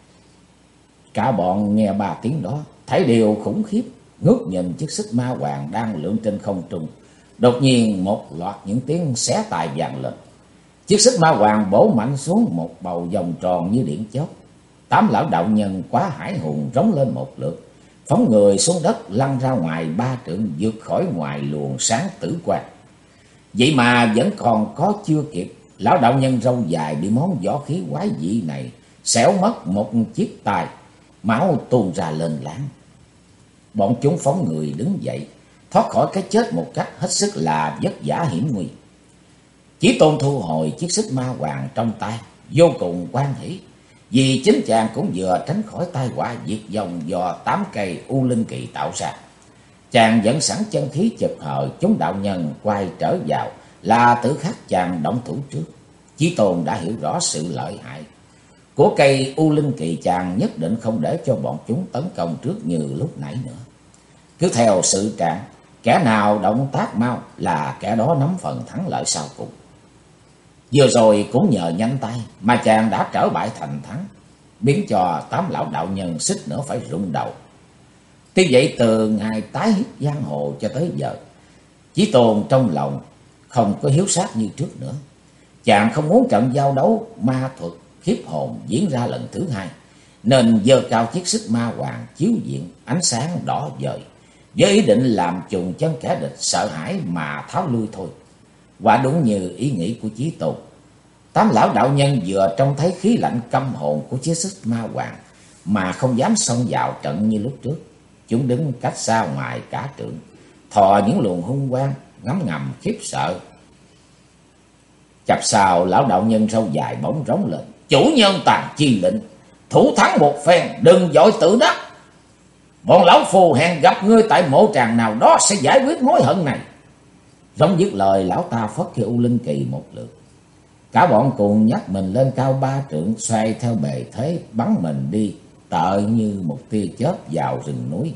Cả bọn nghe 3 tiếng đó, thấy điều khủng khiếp, ngước nhìn chiếc xích ma hoàng đang lượn trên không trung. Đột nhiên một loạt những tiếng xé tai vang lên. Chiếc xích ma hoàng bổ mạnh xuống một bầu vòng tròn như điện chớp. 8 lão đạo nhân quá hải hùng rống lên một lượt, phóng người xuống đất lăn ra ngoài 3 trượng, vượt khỏi ngoài luồng sáng tử quang. Vậy mà vẫn còn có chưa kịp, lão đạo nhân râu dài bị món võ khí quái dị này xẻo mất một chiếc tai, máu tuôn ra lên láng. Bọn chúng phóng người đứng dậy, thoát khỏi cái chết một cách hết sức là vất vả hiểm nguy. Chí Tôn thu hồi chiếc xích ma hoàng trong tay, vô cùng hoan hỷ, vì chính chàng cũng vừa tránh khỏi tai họa diệt vong do 8 cây U Linh Kỳ tạo ra. Chàng dẫn sẵn chân khí chực hờ, chúng đạo nhân quay trở vào là tự khắc chàng động thủ trước. Chí Tôn đã hiểu rõ sự lợi hại của cây U Linh Kỳ, chàng nhất định không để cho bọn chúng tấn công trước như lúc nãy nữa. Cứ theo sự trạng, kẻ nào động tác mau là kẻ đó nắm phần thắng lợi sau cùng. Vừa rồi cũng nhờ nhanh tay mà chàng đã trở bại thành thắng, biến cho 8 lão đạo nhân xích nữa phải rụng đầu. Tuy vậy từ ngày tái hiếp giang hồ cho tới giờ, Chí Tôn trong lòng không có hiếu sát như trước nữa. Chàng không muốn trận giao đấu ma thuật khiếp hồn diễn ra lần thứ hai, nên giơ cao chiếc xích ma hoàng chiếu diện ánh sáng đỏ vời, với ý định làm trùng chân kẻ địch sợ hãi mà tháo lui thôi. Quả đúng như ý nghĩ của Chí Tôn. 8 lão đạo nhân vừa trông thấy khí lạnh căm hồn của chiếc xích ma hoàng mà không dám xông vào trận như lúc trước. Chúng đứng cách xa ngoài cả trượng, thò những luồng hung quang, ngấm ngầm khiếp sợ. Chập sau lão đạo nhân râu dài bỗng rống lên: chủ nhân tàn chi lệnh, thủ thắng một phen, đừng vội tự đắc. Bọn lão phù hẹn gặp ngươi tại mộ tràng nào đó sẽ giải quyết mối hận này. Rống dứt lời, lão ta phất cái U Linh Kỳ một lượt. Cả bọn cùng nhắc mình lên cao 3 trượng, xoay theo bề thế bắn mình đi, tợ như một tia chớp vào rừng núi.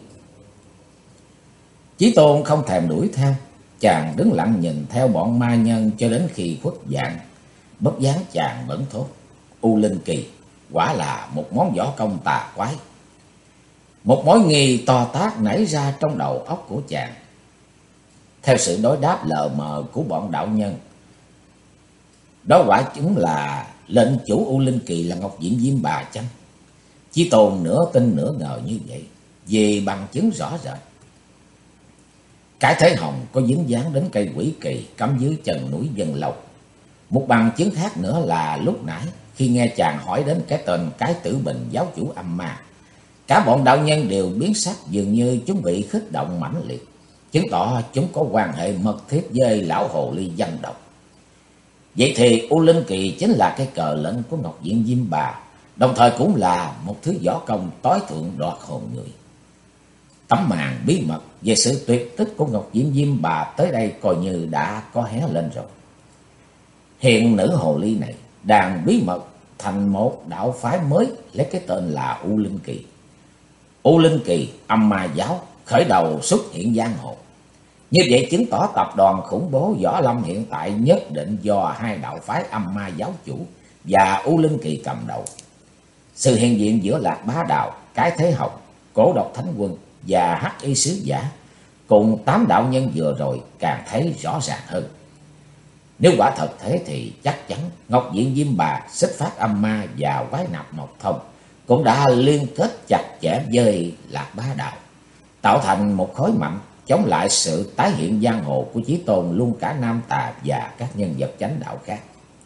Chí Tôn không thèm đuổi theo, chàng đứng lặng nhìn theo bọn ma nhân cho đến khi khuất dạng. Bất giác chàng bỗng thốt: U Linh Kỳ quả là một món võ công tà quái. Một mối nghi to tát nảy ra trong đầu óc của chàng. Theo sự đối đáp lờ mờ của bọn đạo nhân, đó quả chứng là lệnh chủ U Linh Kỳ là Ngọc Diện Diêm Bà chăng? Chí Tôn nửa tin nửa ngờ như vậy, vì bằng chứng rõ rệt. Cái thế hồng có dính dáng đến cây quỷ kỳ cắm dưới chân núi Vân Lâu. Một bằng chứng khác nữa là lúc nãy khi nghe chàng hỏi đến cái tên Cái Tử Bình giáo chủ âm ma, cả bọn đạo nhân đều biến sắc, dường như chúng bị khích động mãnh liệt, chứng tỏ chúng có quan hệ mật thiết với lão hồ ly văn độc. Vậy thì U Linh Kỳ chính là cái cờ lệnh của Ngọc Diện Diêm Bà, đồng thời cũng là một thứ võ công tối thượng đoạt hồn người. Tấm màn bí mật về sự tuyệt tích của Ngọc Diện Diêm Bà tới đây coi như đã có hé lên rồi. Hiện nữ hồ ly này đang bí mật thành một đạo phái mới lấy cái tên là U Linh Kỳ. U Linh Kỳ âm ma giáo khởi đầu xuất hiện giang hồ. Như vậy chứng tỏ tập đoàn khủng bố Võ Lâm hiện tại nhất định do 2 đạo phái âm ma giáo chủ và U Linh Kỳ cầm đầu. Sự hiện diện giữa Lạc Bá Đạo, Cái Thế Hồng, Cổ Độc Thánh Quân và Hắc Y Sứ Giả cùng 8 đạo nhân vừa rồi càng thấy rõ ràng hơn. Nếu quả thật thế thì chắc chắn Ngọc Diện Diêm Bà, Xích Phát Âm Ma và Quái Nạp Mộc Thông cũng đã liên kết chặt chẽ với Lạc Bá Đạo, tạo thành một khối mạnh chống lại sự tái hiện giang hồ của Chí Tôn luôn cả Nam Tà và các nhân vật chánh đạo khác.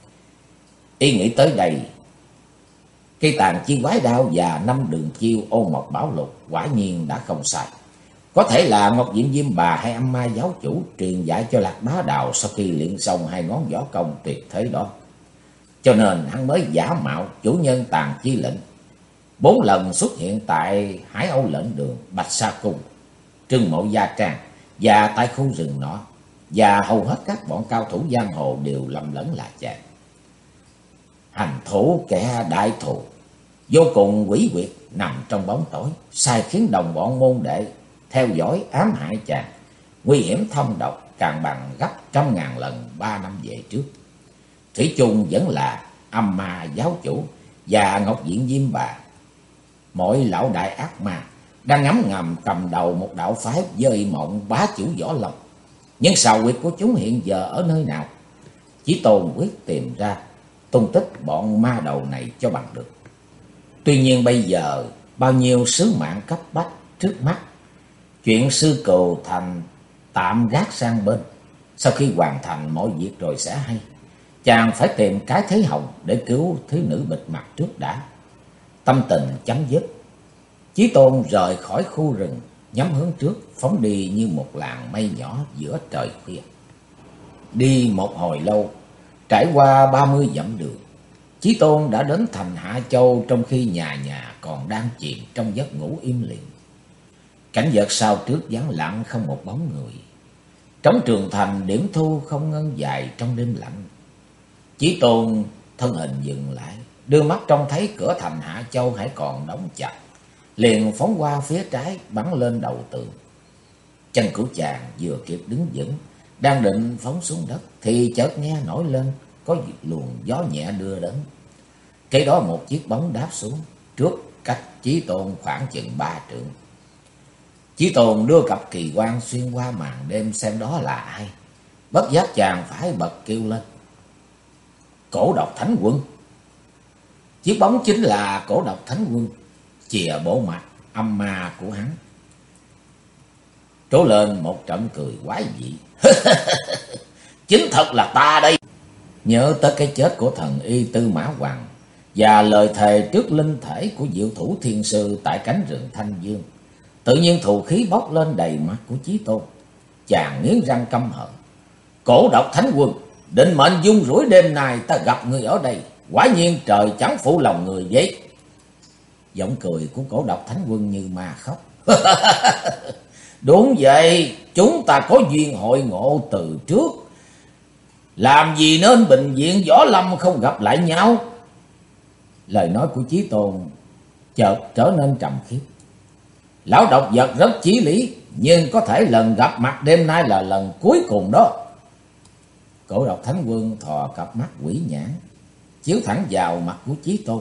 Ý nghĩ tới đây, cây tàn chi quái đao và 5 đường chiêu Ô Mộc Bảo Lục quả nhiên đã không sai. Có thể là Ngọc Diện Diêm Bà hay Âm Ma giáo chủ truyền dạy cho Lạc Bá Đạo sau khi luyện xong 2 ngón võ công tuyệt thế đó. Cho nên hắn mới giả mạo chủ nhân Tàn Chi Lệnh, 4 lần xuất hiện tại Hải Âu Lệnh Đường, Bạch Sa Cung, Trưng Mộ Gia Trang và tại khu rừng nọ, và hầu hết các bọn cao thủ giang hồ đều lầm lẫn là chàng. Hành thủ kẻ đại thù, vô cùng quỷ quyệt, nằm trong bóng tối, sai khiến đồng bọn môn đệ theo dõi ám hại chàng, nguy hiểm thâm độc càng bằng gấp 100.000 lần 3 năm về trước. Thủy chung vẫn là Âm Ma giáo chủ và Ngọc Diện Diêm Bà, mỗi lão đại ác ma đang ngấm ngầm cầm đầu một đạo phái dơi mộng bá chủ võ lâm. Nhưng xào quyệt của chúng hiện giờ ở nơi nào? Chí Tôn quyết tìm ra tung tích bọn ma đầu này cho bằng được. Tuy nhiên bây giờ bao nhiêu sứ mạng cấp bách trước mắt, chuyện Sư Cừu Thành tạm gác sang bên. Sau khi hoàn thành mọi việc rồi sẽ hay. Chàng phải tìm Cái Thế Hồng để cứu thiếu nữ bịt mặt trước đã. Tâm tình chấm dứt, Chí Tôn rời khỏi khu rừng, nhắm hướng trước, phóng đi như một làn mây nhỏ giữa trời khuya. Đi một hồi lâu, trải qua 30 dặm đường, Chí Tôn đã đến thành Hạ Châu trong khi nhà nhà còn đang chìm trong giấc ngủ im lìm. Cảnh vật sau trước vắng lặng không một bóng người. Trống trường thành điểm thu không ngân dài trong đêm lạnh. Chí Tôn thân hình dừng lại, đưa mắt trông thấy cửa thành Hạ Châu hãy còn đóng chặt, liền phóng qua phía trái bắn lên đầu tường. Chân của chàng vừa kịp đứng vững, đang định phóng xuống đất thì chợt nghe nổi lên có luồng gió nhẹ đưa đến. Kế đó một chiếc bóng đáp xuống trước cách Chí Tôn khoảng chừng 3 trượng. Chí Tôn đưa cặp kỳ quan xuyên qua màn đêm xem đó là ai. Bất giác chàng phải bật kêu lên: Cổ Độc Thánh Quân! Chiếc bóng chính là Cổ Độc Thánh Quân, chìa bộ mặt âm ma của hắn. Trố lên một trận cười quái dị. Chính thật là ta đây. Nhớ tới cái chết của thần y Tư Mã Hoàng và lời thề trước linh thể của Diệu Thủ Thiên Sư tại cánh rừng Thanh Dương, tự nhiên thù khí bốc lên đầy mặt của Chí Tôn. Chàng nghiến răng căm hận: Cổ Độc Thánh Quân, định mệnh dung rủi đêm nay ta gặp người ở đây, quả nhiên trời chẳng phụ lòng người vậy. Giọng cười của Cổ Độc Thánh Quân như ma khóc. Đúng vậy, chúng ta có duyên hội ngộ từ trước, làm gì nên bệnh viện võ lâm không gặp lại nhau. Lời nói của Chí Tôn chợt trở nên trầm khiếp. Lão độc vật rất chí lý, nhưng có thể lần gặp mặt đêm nay là lần cuối cùng đó. Cổ Độc Thánh Quân thò cặp mắt quỷ nhãn chiếu thẳng vào mặt của Chí Tôn.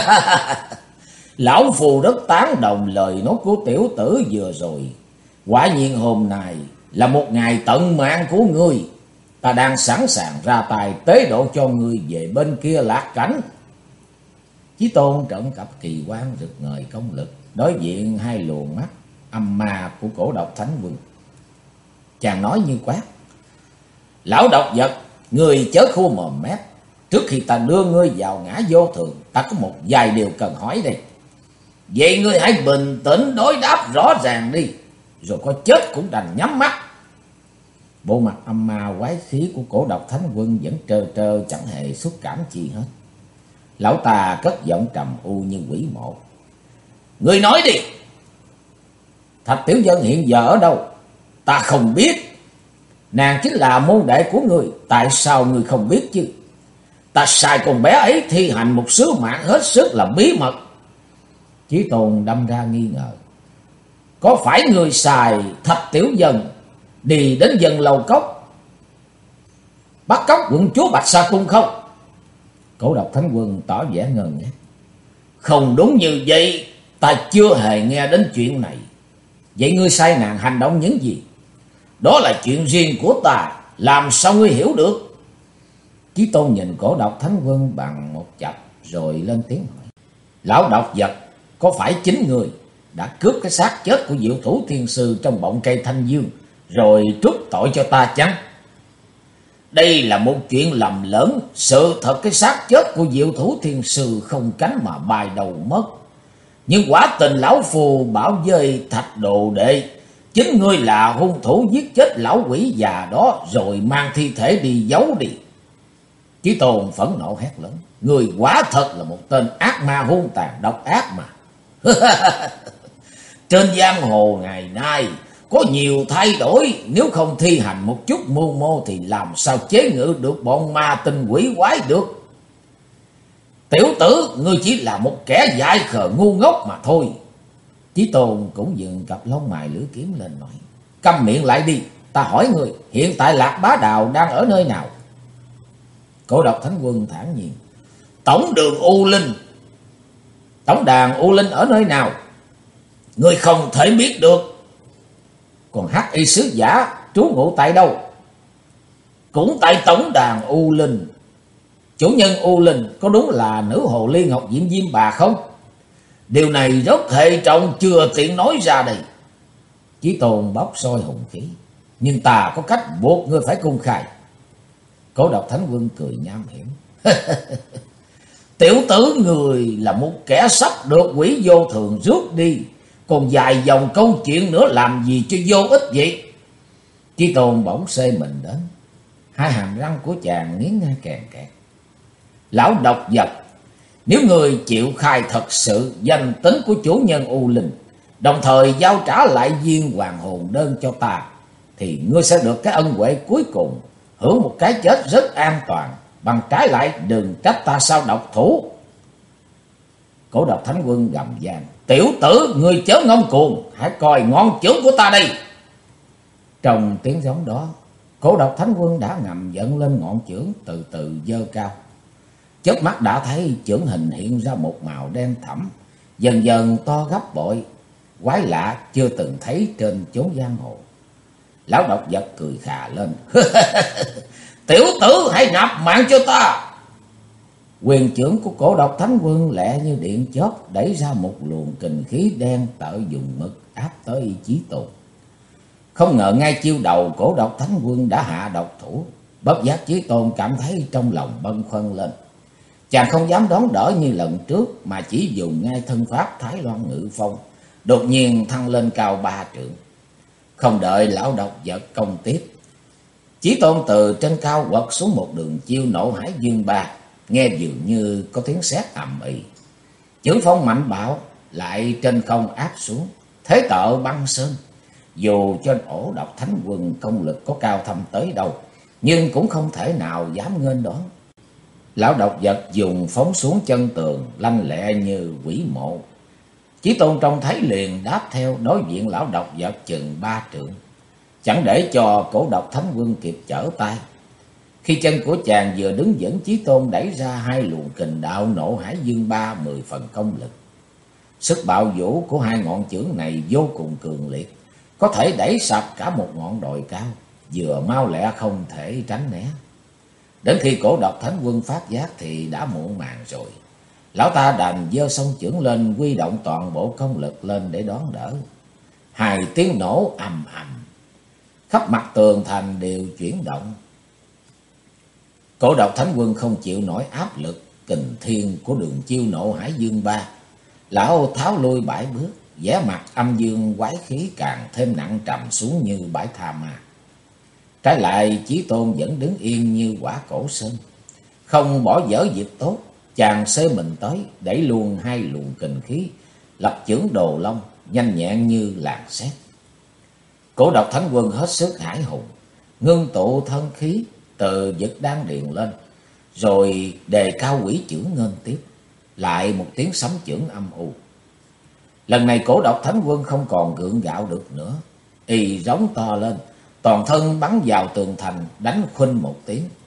Lão phù rất tán đồng lời nói của tiểu tử vừa rồi. Quả nhiên hôm nay là một ngày tận mạng của ngươi. Ta đang sẵn sàng ra tay tế độ cho ngươi về bên kia Lạc Cảnh. Chí Tôn trợn cặp kỳ quan rực ngời công lực, đối diện hai luồng mắt âm ma của Cổ Độc Thánh Quân. Chàng nói như quát: Lão độc vật, ngươi chớ khua mồm mép. Trước khi ta đưa ngươi vào ngã vô thường, ta có một vài điều cần hỏi đây. Vậy ngươi hãy bình tĩnh đối đáp rõ ràng đi, rồi có chết cũng đành nhắm mắt. Bộ mặt âm ma quái khí của Cổ Độc Thánh Quân vẫn trơ trơ chẳng hề xúc cảm chi hết. Lão ta cất giọng trầm u như quỷ mộ: Ngươi nói đi, Thạch tiểu dân hiện giờ ở đâu? Ta không biết. Nàng chính là môn đệ của ngươi, tại sao ngươi không biết chứ? Ta sai con bé ấy thi hành một sứ mạng hết sức là bí mật. Chí Tôn đâm ra nghi ngờ: Có phải ngươi xài Thạch tiểu dân đi đến Dân Lâu Cốc, bắt cóc quận chúa Bạch Sa Cung không? Cổ độc thánh quân tỏ vẻ ngơ ngác. Không đúng như vậy, ta chưa hề nghe đến chuyện này. Vậy ngươi sai nàng hành động những gì? Đó là chuyện riêng của ta, làm sao ngươi hiểu được? Chí Tôn nhìn cổ độc thánh quân bằng một chập rồi lên tiếng hỏi. Lão độc vật, có phải chính người đã cướp cái xác chết của Diệu Thủ Thiên Sư trong bọng cây Thanh Dương rồi trút tội cho ta chăng? Đây là một chuyện lầm lớn. Sự thật cái xác chết của Diệu Thủ Thiên Sư không cánh mà bay đầu mất. Nhưng quả tình lão phù bảo với Thạch Đồ Đệ, chính ngươi là hung thủ giết chết lão quỷ già đó rồi mang thi thể đi giấu đi. Chí Tôn phẫn nộ hét lớn. Người quả thật là một tên ác ma hung tàn độc ác mà. Trên giang hồ ngày nay có nhiều thay đổi, nếu không thi hành một chút mưu mô thì làm sao chế ngự được bọn ma tinh quỷ quái được. Tiểu tử, ngươi chỉ là một kẻ dại khờ ngu ngốc mà thôi. Chí Tôn cũng dựng cặp lông mày lưỡi kiếm lên nói. Câm miệng lại đi, ta hỏi ngươi, hiện tại Lạc Bá Đào đang ở nơi nào? Cổ độc thánh quân thản nhiên. Tổng đường U Linh. Tổng đàn U Linh ở nơi nào? Ngươi không thể biết được. Còn Hắc Y sứ giả trú ngụ tại đâu? Cũng tại tổng đàn U Linh. Chủ nhân U Linh có đúng là nữ hồ ly Ngọc Diễm Diêm Bà không? Điều này rất hệ trọng, chưa tiện nói ra đây. Chí Tôn bóc sôi hùng khí. Nhưng ta có cách buộc ngươi phải công khai. Cổ độc thánh quân cười nham hiểm. Tiểu tử người là một kẻ sắp được quỷ vô thường rước đi, còn dài dòng câu chuyện nữa làm gì cho vô ích vậy? Chí Tôn bỗng xê mình đến. Hai hàm răng của chàng nghiến ngay kèn kẹt. Lão độc vật, nếu người chịu khai thật sự danh tính của chủ nhân U Linh, đồng thời giao trả lại viên hoàng hồn đơn cho ta, thì ngươi sẽ được cái ân huệ cuối cùng, hưởng một cái chết rất an toàn. Bằng trái lại đừng trách ta sao độc thủ. Cổ độc thánh quân gầm vang. Tiểu tử, ngươi chớ ngông cuồng, hãy coi ngọn chưởng của ta đây. Trong tiếng giống đó, cổ độc thánh quân đã ngầm dẫn lên ngọn chưởng, từ từ giơ cao. Chớp mắt đã thấy chưởng hình hiện ra một màu đen thẫm, dần dần to gấp bội, quái lạ chưa từng thấy trên chốn giang hồ. Lão độc vật cười khà lên. Tiểu tử, hãy nạp mạng cho ta. Quyền chưởng của cổ độc thánh quân lẹ như điện chớp đẩy ra một luồng kình khí đen tợ dùng mực áp tới Chí Tôn. Không ngờ ngay chiêu đầu cổ độc thánh quân đã hạ độc thủ. Bất giác Chí Tôn cảm thấy trong lòng bâng khuâng lên. Chàng không dám đón đỡ như lần trước, mà chỉ dùng ngay thân pháp Thái Loan Ngự Phong, đột nhiên thăng lên cao 3 trượng. Không đợi lão độc vật công tiếp, Chí Tôn từ trên cao quật xuống một đường chiêu Nộ Hải Dương Ba, nghe dường như có tiếng sét ầm ĩ. Chưởng phong mạnh bạo lại trên không áp xuống, thế tợ băng sơn. Dù cho ổ độc thánh quân công lực có cao thâm tới đâu, nhưng cũng không thể nào dám nghênh đón. Lão độc vật dùng phóng xuống chân tường, lanh lẹ như quỷ mộ. Chí Tôn trông thấy liền đáp theo, đối diện lão độc vật chừng 3 trượng. Chẳng để cho cổ độc thánh quân kịp trở tay, khi chân của chàng vừa đứng vững, Chí Tôn đẩy ra hai luồng kình đạo Nộ Hải Dương Ba 10 phần công lực. Sức bạo vũ của hai ngọn chưởng này vô cùng cường liệt, có thể đẩy sập cả một ngọn đồi cao, vừa mau lẹ không thể tránh né. Đến khi cổ độc thánh quân phát giác thì đã muộn màng rồi. Lão ta đành giơ song chưởng lên, huy động toàn bộ công lực lên để đón đỡ. Hai tiếng nổ ầm ầm, khắp mặt tường thành đều chuyển động. Cổ độc thánh quân không chịu nổi áp lực kình thiên của đường chiêu Nộ Hải Dương Ba. Lão tháo lui 7 bước, vẻ mặt âm dương quái khí càng thêm nặng trầm xuống như bãi tha ma. Trái lại Chí Tôn vẫn đứng yên như quả cổ sơn, không bỏ dở việc tốt. Chàng xê mình tới, đẩy luôn hai luồng kình khí, lập chưởng Đồ Long, nhanh nhẹn như làn sét. Cổ độc thánh quân hết sức hải hùng, ngưng tụ thân khí từ vực đan điền lên, rồi đề cao quỷ chưởng nghênh tiếp. Lại một tiếng sấm chưởng âm u. Lần này cổ độc thánh quân không còn gượng gạo được nữa, y giống to lên, toàn thân bắn vào tường thành, đánh khuynh một tiếng.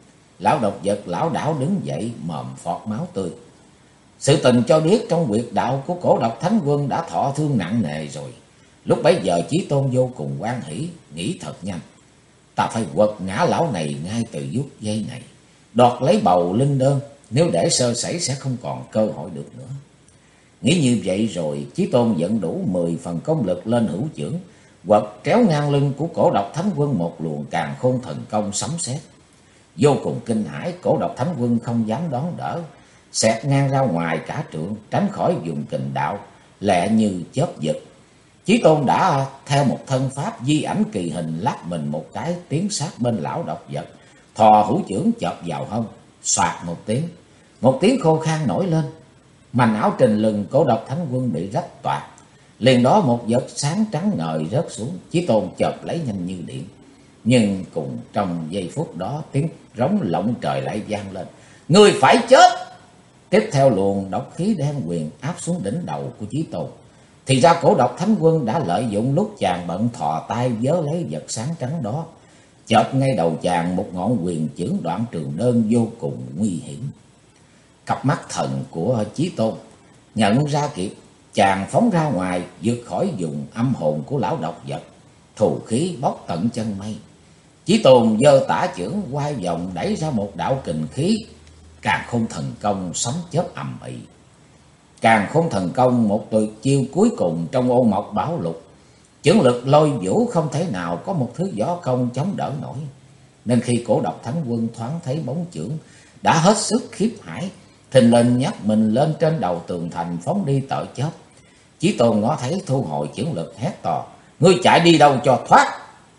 lão độc vật lão đảo đứng dậy mồm phọt máu tươi. Sự tình cho biết trong huyệt đạo của Cổ Độc Thánh Quân đã thọ thương nặng nề rồi. Lúc bấy giờ Chí Tôn vô cùng hoan hỉ, nghĩ thật nhanh. Ta phải quật ngã lão này ngay từ phút giây này, đoạt lấy bầu linh đơn, nếu để sơ sẩy sẽ không còn cơ hội được nữa. Nghĩ như vậy rồi, Chí Tôn dẫn đủ 10 phần công lực lên hữu chưởng, quật kéo ngang lưng của Cổ Độc Thánh Quân một luồng càn khôn thần công sấm sét. Vô cùng kinh hãi, Cổ Độc Thánh Quân không dám đón đỡ, xẹt ngang ra ngoài cả trượng, tránh khỏi dùng kình đạo, lẹ như chớp giật. Chí Tôn đã theo một thân pháp di ảnh kỳ hình lắc mình một cái, tiến sát bên lão độc vật, thò hữu chưởng chợp vào hông, xoạt một tiếng khô khan nổi lên. Mành áo trên lưng Cổ Độc Thánh Quân bị rách toạc, liền đó một vật sáng trắng ngời rớt xuống. Chí Tôn chợp lấy nhanh như điện, nhưng cùng trong giây phút đó tiếng rống lộng trời lại vang lên: "Người phải chết!" Tiếp theo luồng độc khí đen quyền áp xuống đỉnh đầu của Chí Tôn. Thì ra Cổ Độc Thánh Quân đã lợi dụng lúc chàng bận thò tay vớ lấy vật sáng trắng đó, chợp ngay đầu chàng một ngọn quyền chưởng Đoạn Trường Đơn vô cùng nguy hiểm. Cặp mắt thần của Chí Tôn nhận ra kịp, chàng phóng ra ngoài vượt khỏi vùng âm hồn của lão độc vật, thù khí bốc tận chân mây. Chí Tôn giơ tả chưởng quay vòng đẩy ra một đạo kình khí Càn Khôn Thần Công sấm chớp ầm ĩ. Càn Khôn Thần Công một tuyệt chiêu cuối cùng trong Ô Mộc Bảo Lục, chưởng lực lôi vũ không thể nào có một thứ võ công chống đỡ nổi. Nên khi Cổ Độc Thánh Quân thoáng thấy bóng chưởng đã hết sức khiếp hải, thình lình nhấc mình lên trên đầu tường thành phóng đi tợ chớp. Chí Tôn ngó thấy thu hồi chưởng lực hét to: "Ngươi chạy đi đâu cho thoát!"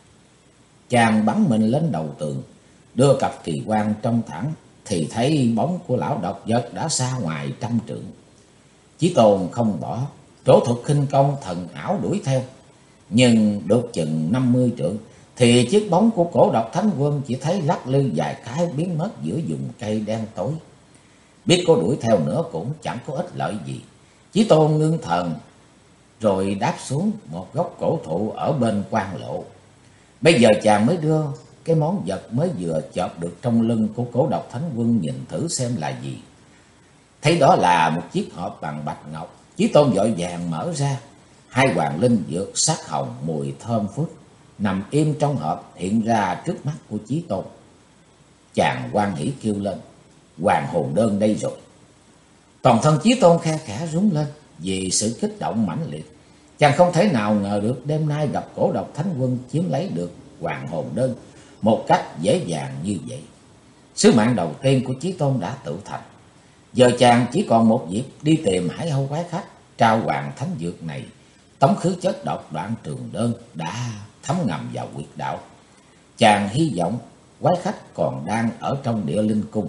Chàng bắn mình lên đầu tường, đưa cặp kỳ quan trong thẳng, thì thấy bóng của lão độc vật đã xa ngoài trăm trượng. Chí Tôn không bỏ, trổ thuật khinh công thần ảo đuổi theo, nhưng được chừng 50 trượng thì chiếc bóng của Cổ Độc Thánh Quân chỉ thấy lắc lư vài cái biến mất giữa vùng cây đen tối. Biết có đuổi theo nữa cũng chẳng có ích lợi gì. Chí Tôn ngưng thần rồi đáp xuống một gốc cổ thụ ở bên quan lộ. Bây giờ chàng mới đưa cái món vật mới vừa chộp được trong lưng của Cổ Độc Thánh Quân nhìn thử xem là gì. Thấy đó là một chiếc hộp bằng bạch ngọc. Chí Tôn vội vàng mở ra, 2 hoàng linh dược sắc hồng mùi thơm phức nằm im trong hộp hiện ra trước mắt của Chí Tôn. Chàng hoan hỉ kêu lên: "Hoàng hồn đơn đây rồi!" Toàn thân Chí Tôn khe khẽ rúng lên vì sự kích động mãnh liệt. Chàng không thể nào ngờ được đêm nay gặp Cổ Độc Thánh Quân chiếm lấy được hoàng hồn đơn một cách dễ dàng như vậy. Sứ mạng đầu tiên của Chí Tôn đã tự thành. Giờ chàng chỉ còn một việc đi tìm Hải Âu quái khách, trao hoàng thánh dược này, tống khứ chất độc Đoạn Trường Đơn đã thấm ngầm vào huyệt đạo. Chàng hy vọng quái khách còn đang ở trong Địa Linh Cung.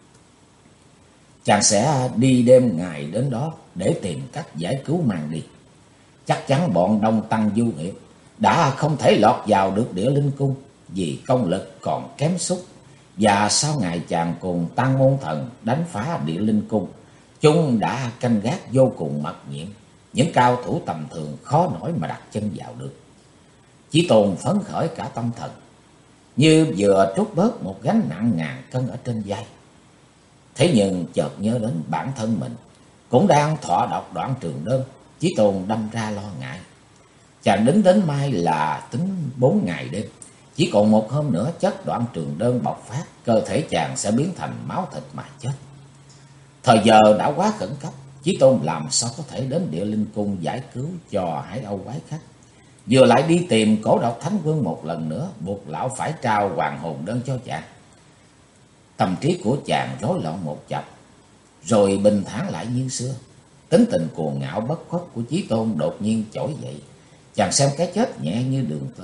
Chàng sẽ đi đêm ngày đến đó để tìm cách giải cứu mang đi. Chắc chắn bọn Đông Tăng Du Hiệp đã không thể lọt vào được Địa Linh Cung vì công lực còn kém sút. Và sau ngày chàng cùng Tăng Môn Thần đánh phá Địa Linh Cung, chúng đã canh gác vô cùng mật nhiệm, những cao thủ tầm thường khó nổi mà đặt chân vào được. Chí Tôn phấn khởi cả tâm thần, như vừa trút bớt một gánh nặng ngàn cân ở trên vai. Thế nhưng chợt nhớ đến bản thân mình cũng đang thọ độc Đoạn Trường Đơn, Chí Tôn đâm ra lo ngại. Chàng đính đến mai là tính 4 ngày đêm, chỉ còn một hôm nữa chất Đoạn Trường Đơn bộc phát, cơ thể chàng sẽ biến thành máu thịt mà chết. Thời giờ đã quá khẩn cấp, Chí Tôn làm sao có thể đến Địa Linh Cung giải cứu cho Hải Âu quái khách, vừa lại đi tìm Cổ Độc Thánh Quân một lần nữa, buộc lão phải trao hoàng hồn đơn cho chàng. Tâm trí của chàng rối loạn một chập, rồi bình thản lại như xưa. Tính tình cuồng ngạo bất khuất của Chí Tôn đột nhiên trỗi dậy. Chàng xem cái chết nhẹ như đường tơ.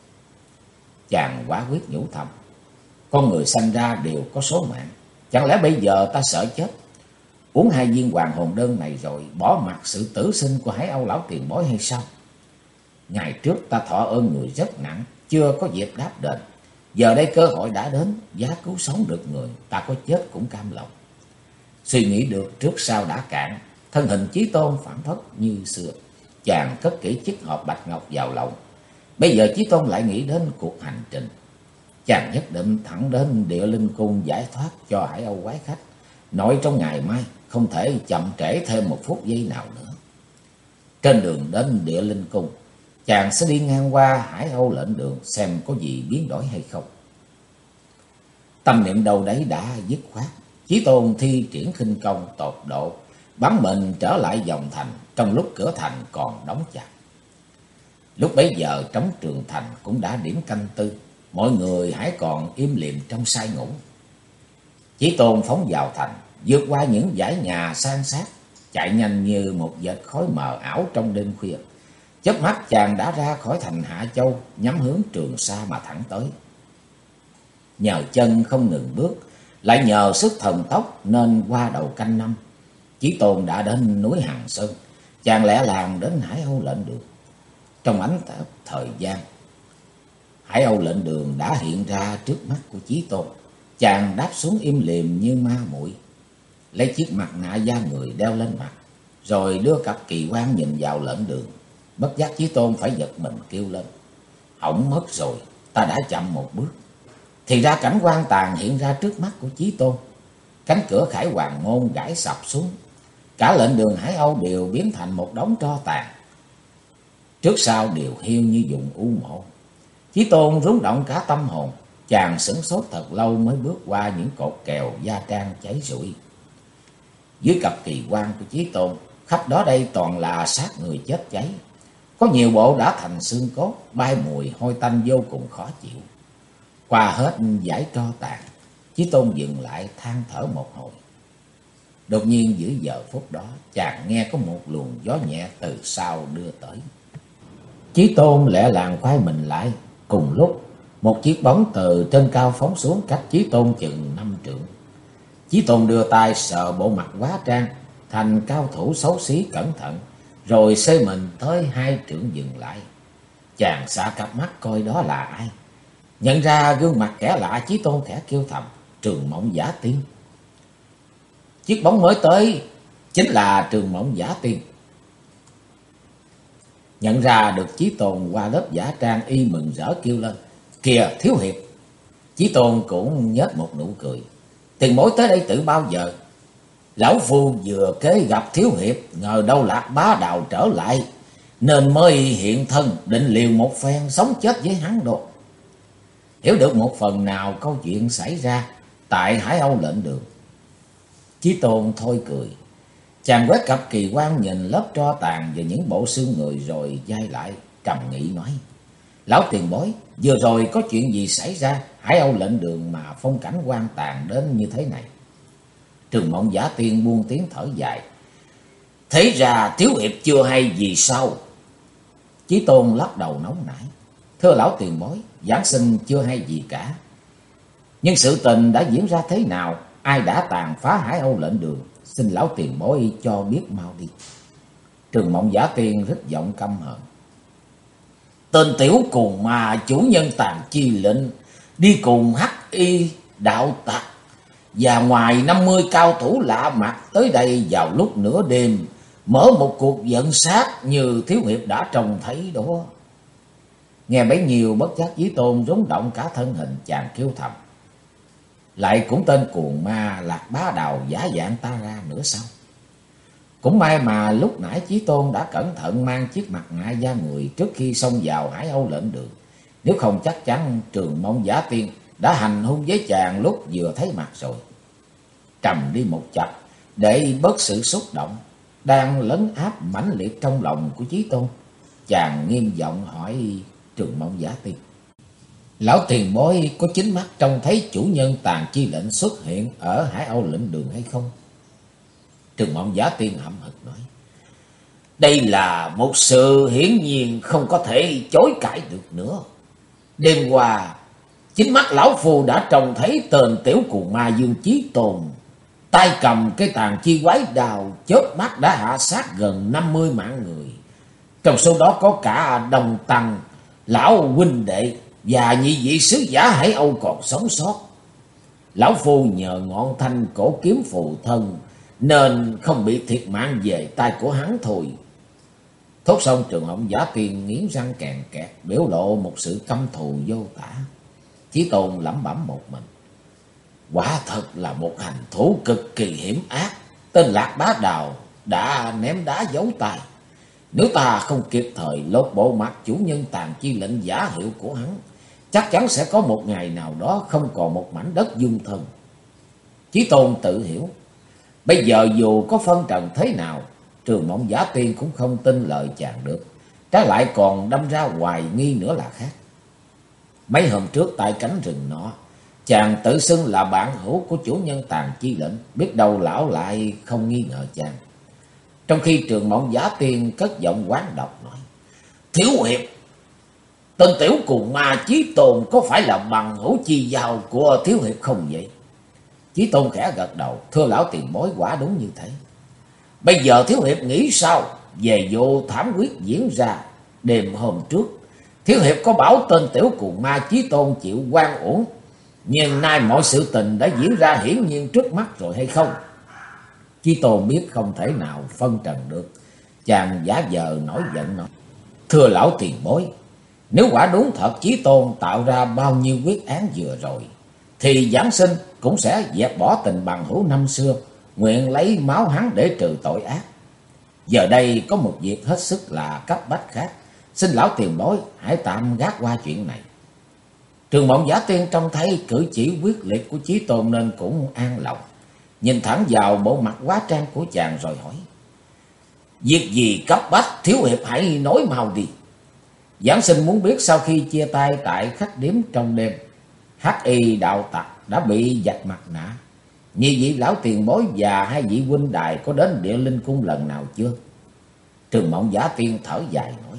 Chàng quả quyết nhủ thầm: con người sanh ra đều có số mạng, chẳng lẽ bây giờ ta sợ chết, uống 2 viên hoàng hồn đơn này rồi bỏ mặc sự tử sinh của Hải Âu lão tiền bối hay sao? Ngày trước ta thọ ơn người rất nặng, chưa có dịp đáp đền. Giờ đây cơ hội đã đến, giá cứu sống được người, ta có chết cũng cam lòng. Suy nghĩ được trước sau đã cạn, thân hình Chí Tôn phảng phất như xưa. Chàng cất kỹ chiếc hộp bạch ngọc vào lòng. Bây giờ Chí Tôn lại nghĩ đến cuộc hành trình. chàng nhất định thẳng đến Địa Linh Cung giải thoát cho Hải Âu quái khách. Nội trong ngày mai không thể chậm trễ thêm một phút giây nào nữa. Trên đường đến Địa Linh Cung, chàng sẽ đi ngang qua Hải Âu lệnh đường xem có gì biến đổi hay không. Tâm niệm đâu đấy đã dứt khoát, Chí Tôn thi triển khinh công tột độ, bắn mình trở lại dòng thành trong lúc cửa thành còn đóng chặt. Lúc bấy giờ trống Trường Thành cũng đã điểm canh tư, mọi người hãy còn im lìm trong say ngủ. Chí Tôn phóng vào thành, vượt qua những dãy nhà san sát, chạy nhanh như một vệt khói mờ ảo trong đêm khuya. Chớp mắt chàng đã ra khỏi thành Hạ Châu, nhắm hướng Trường Sa mà thẳng tới. Nhờ chân không ngừng bước, lại nhờ sức thần tốc nên qua đầu canh năm, Chí Tôn đã đến núi Hằng Sơn. Chàng lẹ làng đến Hải Âu lệnh đường. Trong ánh thời gian, Hải Âu lệnh đường đã hiện ra trước mắt của Chí Tôn. Chàng đáp xuống im lìm như ma muội, lấy chiếc mặt nạ da người đeo lên mặt, rồi đưa cặp kỳ quan nhìn vào lệnh đường. Bất giác Chí Tôn phải giật mình kêu lên: hỏng mất rồi, ta đã chậm một bước. Thì ra cảnh quan tàn hiện ra trước mắt của Chí Tôn. Cánh cửa Khải Hoàng môn gãy sập xuống, cả lệnh đường Hải Âu đều biến thành một đống tro tàn, trước sau đều hiu như vùng u mộ. Chí Tôn rúng động cả tâm hồn, chàng sửng sốt thật lâu mới bước qua những cột kèo da trang cháy rụi. Dưới cặp kỳ quan của Chí Tôn, khắp đó đây toàn là xác người chết cháy, có nhiều bộ đã thành xương cốt, bay mùi hôi tanh vô cùng khó chịu. Qua hết dải tro tàn, Chí Tôn dừng lại than thở một hồi. Đột nhiên giữa giờ phút đó, chàng nghe có một luồng gió nhẹ từ sau đưa tới. Chí Tôn lẹ làng quay mình lại, cùng lúc một chiếc bóng từ trên cao phóng xuống cách Chí Tôn chừng 5 trượng. Chí Tôn đưa tay sờ bộ mặt hóa trang thành cao thủ xấu xí cẩn thận, rồi xê mình tới 2 trượng dừng lại. Chàng xạ cặp mắt coi đó là ai. Nhận ra gương mặt kẻ lạ, Chí Tôn khẽ kêu thầm: Trường Mộng Giả Tiên. Chiếc bóng mới tới chính là Trường Mộng Giả Tiên. Nhận ra được Chí Tôn qua lớp giả trang, y mừng rỡ kêu lên: Kìa thiếu hiệp! Chí Tôn cũng nhếch một nụ cười: Tiền bối tới đây từ bao giờ? Lão phu vừa kế gặp thiếu hiệp, ngờ đâu Lạc Bá Đào trở lại, nên mới hiện thân định liều một phen sống chết với hắn đồ. Hiểu được một phần nào câu chuyện xảy ra tại Hải Âu lệnh đường, Chí Tôn thôi cười. Chàng quét cặp kỳ quan nhìn lớp tro tàn và những bộ xương người, rồi dai lại trầm nghĩ nói: Lão tiền bối, vừa rồi có chuyện gì xảy ra Hải Âu lệnh đường mà phong cảnh hoang tàn đến như thế này? Trường Mộng Giả Tiên buông tiếng thở dài: Thế ra thiếu hiệp chưa hay gì sao? Chí Tôn lắc đầu nóng nảy: Thưa lão tiền bối, giảng sinh chưa hay gì cả. Nhưng sự tình đã diễn ra thế nào, ai đã tàn phá Hải Âu lệnh đường, xin lão tiền bối cho biết mau đi. Trường Mộng Giả Tiên rít giọng căm hờn: Tên tiểu cùng mà chủ nhân Tàn Chi lệnh đi cùng hắc y đạo tặc và ngoài 50 cao thủ lạ mặt tới đây vào lúc nửa đêm, mở một cuộc giận sát như thiếu hiệp đã trông thấy đó. Nghe bấy nhiêu, bất giác Chí Tôn rúng động cả thân hình, chàng kêu thầm: Lại cũng tên cuồng ma Lạc Bá Đào giả dạng ta ra nữa sao? Cũng may mà lúc nãy Chí Tôn đã cẩn thận mang chiếc mặt nạ da người trước khi xông vào Hải Âu lệnh đường. Nếu không chắc chắn Trường Mộng Giả Tiên đã hành hung với chàng lúc vừa thấy mặt rồi. Trầm đi một chập để bớt sự xúc động đang lấn áp mãnh liệt trong lòng của Chí Tôn, chàng nghiêm giọng hỏi Trường Mộng Giả Tiên: Lão tiền bối có chính mắt trông thấy chủ nhân Tàn Chi lệnh xuất hiện ở Hải Âu lệnh đường hay không? Trường Mộng Giả Tiên hậm hực nói: Đây là một sự hiển nhiên không có thể chối cãi được nữa. Đêm qua chính mắt lão phu đã trông thấy tên tiểu cuồng ma Dương Chí Tôn tay cầm cái tàn chi quái đào, chớp mắt đã hạ sát gần 50 mạng người. Trong số đó có cả đồng tăng, lão huynh đệ và nhị vị sứ giả Hải Âu còn sống sót. Lão phu nhờ ngọn thanh cổ kiếm phù thân nên không bị thiệt mạng về tay của hắn thôi. Thốt xong, Trường Mộng Giả Tiên nghiến răng kèn kẹt, biểu lộ một sự căm thù vô tả. Chí Tôn lẩm bẩm một mình. Quả thật là một hành thủ cực kỳ hiểm ác. Tên Lạc Bá Đào đã ném đá giấu tay. Nếu ta không kịp thời lột bộ mặt chủ nhân Tàn Chi lệnh giả hiệu của hắn, chắc chắn sẽ có một ngày nào đó không còn một mảnh đất dung thân. Chí Tôn tự hiểu, bây giờ dù có phân trần thế nào, Trường Mộng Giả Tiên cũng không tin lời chàng được, trái lại còn đâm ra hoài nghi nữa là khác. Mấy hôm trước tại cánh rừng nọ, chàng tự xưng là bạn hữu của chủ nhân Tàn Chi lệnh, biết đâu lão lại không nghi ngờ chàng. Trong khi Trường Mộng Giả Tiên cất giọng quán độc nói: Thiếu hiệp, tên tiểu cùng ma Chí Tôn có phải là bằng hữu chi giao của thiếu hiệp không vậy? Chí Tôn khẽ gật đầu: Thưa lão tiền bối, quả đúng như thế. Bây giờ thiếu hiệp nghĩ sao về vụ thảm quyết diễn ra đêm hôm trước? Thiếu hiệp có bảo tên tiểu cùng ma Chí Tôn chịu oan uổng, nhưng nay mọi sự tình đã diễn ra hiển nhiên trước mắt rồi hay không? Chí Tôn biết không thể nào phân trần được, chàng giả vờ nổi giận nói: Thưa lão tiền bối, nếu quả đúng thật Chí Tôn tạo ra bao nhiêu quyết án vừa rồi, thì Giảng Sinh cũng sẽ dẹp bỏ tình bằng hữu năm xưa, nguyện lấy máu hắn để trừ tội ác. Giờ đây có một việc hết sức là cấp bách khác, xin lão tiền bối hãy tạm gác qua chuyện này. Trường Mộng Giả Tiên trông thấy cử chỉ quyết liệt của Chí Tôn nên cũng an lòng, nhìn thẳng vào bộ mặt quá trang của chàng rồi hỏi: Việc gì cấp bách, thiếu hiệp hãy nói mau đi. Giảng Sinh muốn biết sau khi chia tay tại khách điếm trong đêm, Hắc Y đạo tặc đã bị vạch mặt nạ. Nhị vị lão tiền bối và hai vị huynh đài có đến Địa Linh Cung lần nào chưa? Trường Mộng Giả Tiên thở dài nói: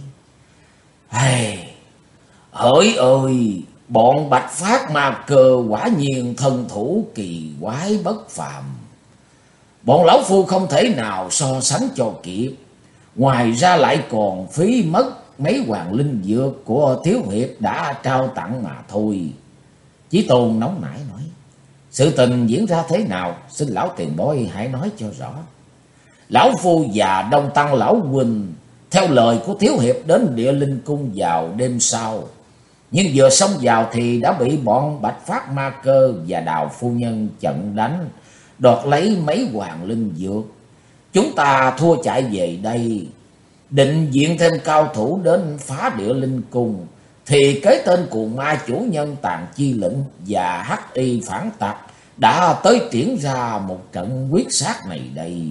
Hỡi ơi, bọn Bạch Phát Ma Cơ quả nhiên thân thủ kỳ quái bất phàm. Bọn lão phu không thể nào so sánh cho kịp. Ngoài ra lại còn phí mất mấy hoàng linh dược của thiếu hiệp đã trao tặng mà thôi. Chí Tôn nóng nảy nói: Sự tình diễn ra thế nào, xin lão tiền bối hãy nói cho rõ. Lão phu và Đông Tăng lão huynh theo lời của thiếu hiệp đến Địa Linh Cung vào đêm sau, nhưng vừa xông vào thì đã bị bọn Bạch Phát Ma Cơ và Đào phu nhân chặn đánh, đoạt lấy mấy hoàng linh dược. Chúng ta thua chạy về đây, định diện thêm cao thủ đến phá Địa Linh Cung, thì cái tên cuồng ma chủ nhân Tàn Chi lệnh và Hắc Y phản tặc đã tới triển ra một trận quyết sát này đây.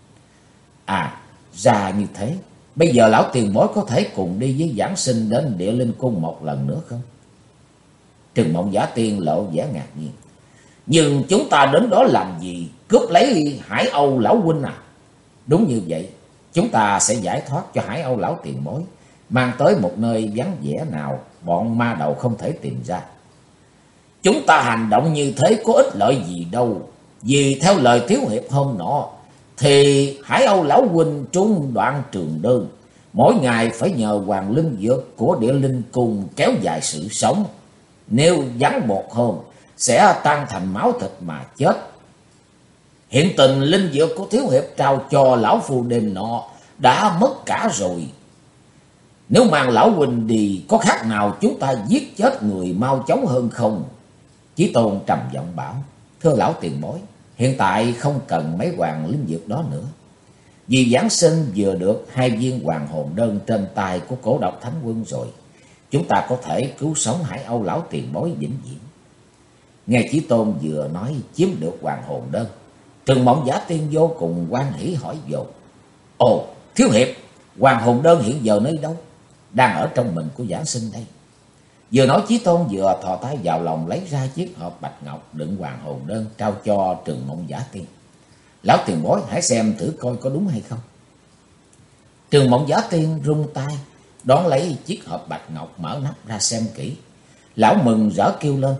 Ra như thế. Bây giờ lão tiền bối có thể cùng đi với Giảng Sinh đến Địa Linh Cung một lần nữa không? Trường Mộng Giả Tiên lộ vẻ ngạc nhiên: Nhưng chúng ta đến đó làm gì? Cướp lấy Hải Âu lão huynh à? Đúng như vậy, chúng ta sẽ giải thoát cho Hải Âu lão tiền bối, mang tới một nơi vắng vẻ nào bọn ma đầu không thể tìm ra. Chúng ta hành động như thế có ích lợi gì đâu. Vì theo lời thiếu hiệp hôm nọ, thì Hải Âu lão huynh trung đoạn trường đơn, mỗi ngày phải nhờ hoàng linh dược của Địa Linh Cung kéo dài sự sống. Nếu vắng một hôm, sẽ tan thành máu thịt mà chết. Hiện tình linh dược của thiếu hiệp trao cho lão phu đêm nọ đã mất cả rồi. Nếu mang lão huynh đi, có khác nào chúng ta giết chết người mau chóng hơn không? Chí Tôn trầm giọng bảo: Thưa lão tiền bối, hiện tại không cần mấy hoàng linh dược đó nữa. Vì Giảng Sinh vừa được 2 viên hoàng hồn đơn trên tay của Cổ Độc Thánh Quân rồi, chúng ta có thể cứu sống Hải Âu lão tiền bối vĩnh viễn. Nghe Chí Tôn vừa nói chiếm được hoàng hồn đơn, Trường Mộng Giả Tiên vô cùng hoan hỉ hỏi dồn: Ồ, thiếu hiệp, hoàng hồn đơn hiện giờ nơi đâu? Đang ở trong mình của Giảng Sinh đây. Vừa nói Chí Tôn vừa thò tay vào lòng lấy ra chiếc hộp bạch ngọc đựng hoàng hồn đơn trao cho Trường Mộng Giả Tiên. Lão tiền bối hãy xem thử coi có đúng hay không. Trường Mộng Giả Tiên rung tay đón lấy chiếc hộp bạch ngọc, mở nắp ra xem kỹ. Lão mừng rỡ kêu lên: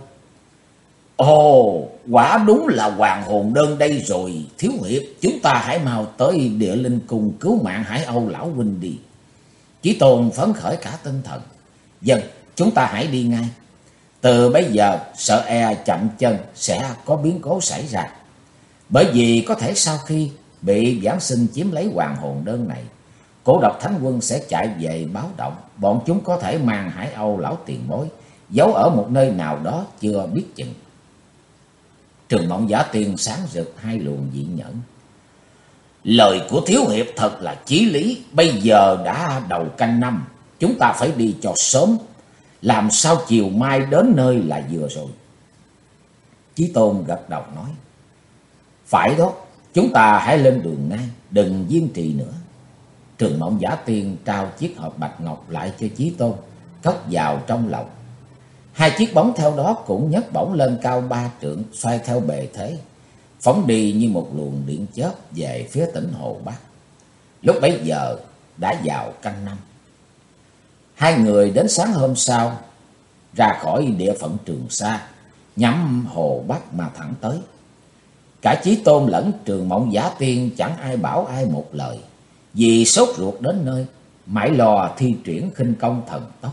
Ồ, quả đúng là hoàng hồn đơn đây rồi. Thiếu hiệp, chúng ta hãy mau tới Địa Linh Cung cứu mạng Hải Âu lão huynh đi. Chí Tôn phấn khởi cả tinh thần: Vâng, chúng ta hãy đi ngay. Từ bây giờ sợ e chậm chân sẽ có biến cố xảy ra. Bởi vì có thể sau khi bị Giảng Sinh chiếm lấy hoàng hồn đơn này, Cổ Độc Thánh Quân sẽ chạy về báo động. Bọn chúng có thể mang Hải Âu lão tiền bối giấu ở một nơi nào đó chưa biết chừng. Trường Mộng Giả Tiên sáng rực hai luồng dị nhẫn. Lời của thiếu hiệp thật là chí lý. Bây giờ đã đầu canh năm, chúng ta phải đi cho sớm, làm sao chiều mai đến nơi là vừa rồi. Chí Tôn gật đầu nói, phải đó, chúng ta hãy lên đường ngay, đừng kiên trì nữa. Trường Mộng Giả Tiên trao chiếc hộp bạch ngọc lại cho Chí Tôn, cất vào trong lòng. Hai chiếc bóng theo đó cũng nhấc bổng lên cao 3 trượng, xoay theo bề thế, phóng đi như một luồng điện chớp về phía tỉnh Hồ Bắc. Lúc bấy giờ đã vào canh năm. Hai người đến sáng hôm sau, ra khỏi địa phận Trường Sa, nhắm Hồ Bắc mà thẳng tới. Cả Chí Tôn lẫn Trường Mộng Giả Tiên chẳng ai bảo ai một lời, vì sốt ruột đến nơi, mãi lo thi triển khinh công thần tốc.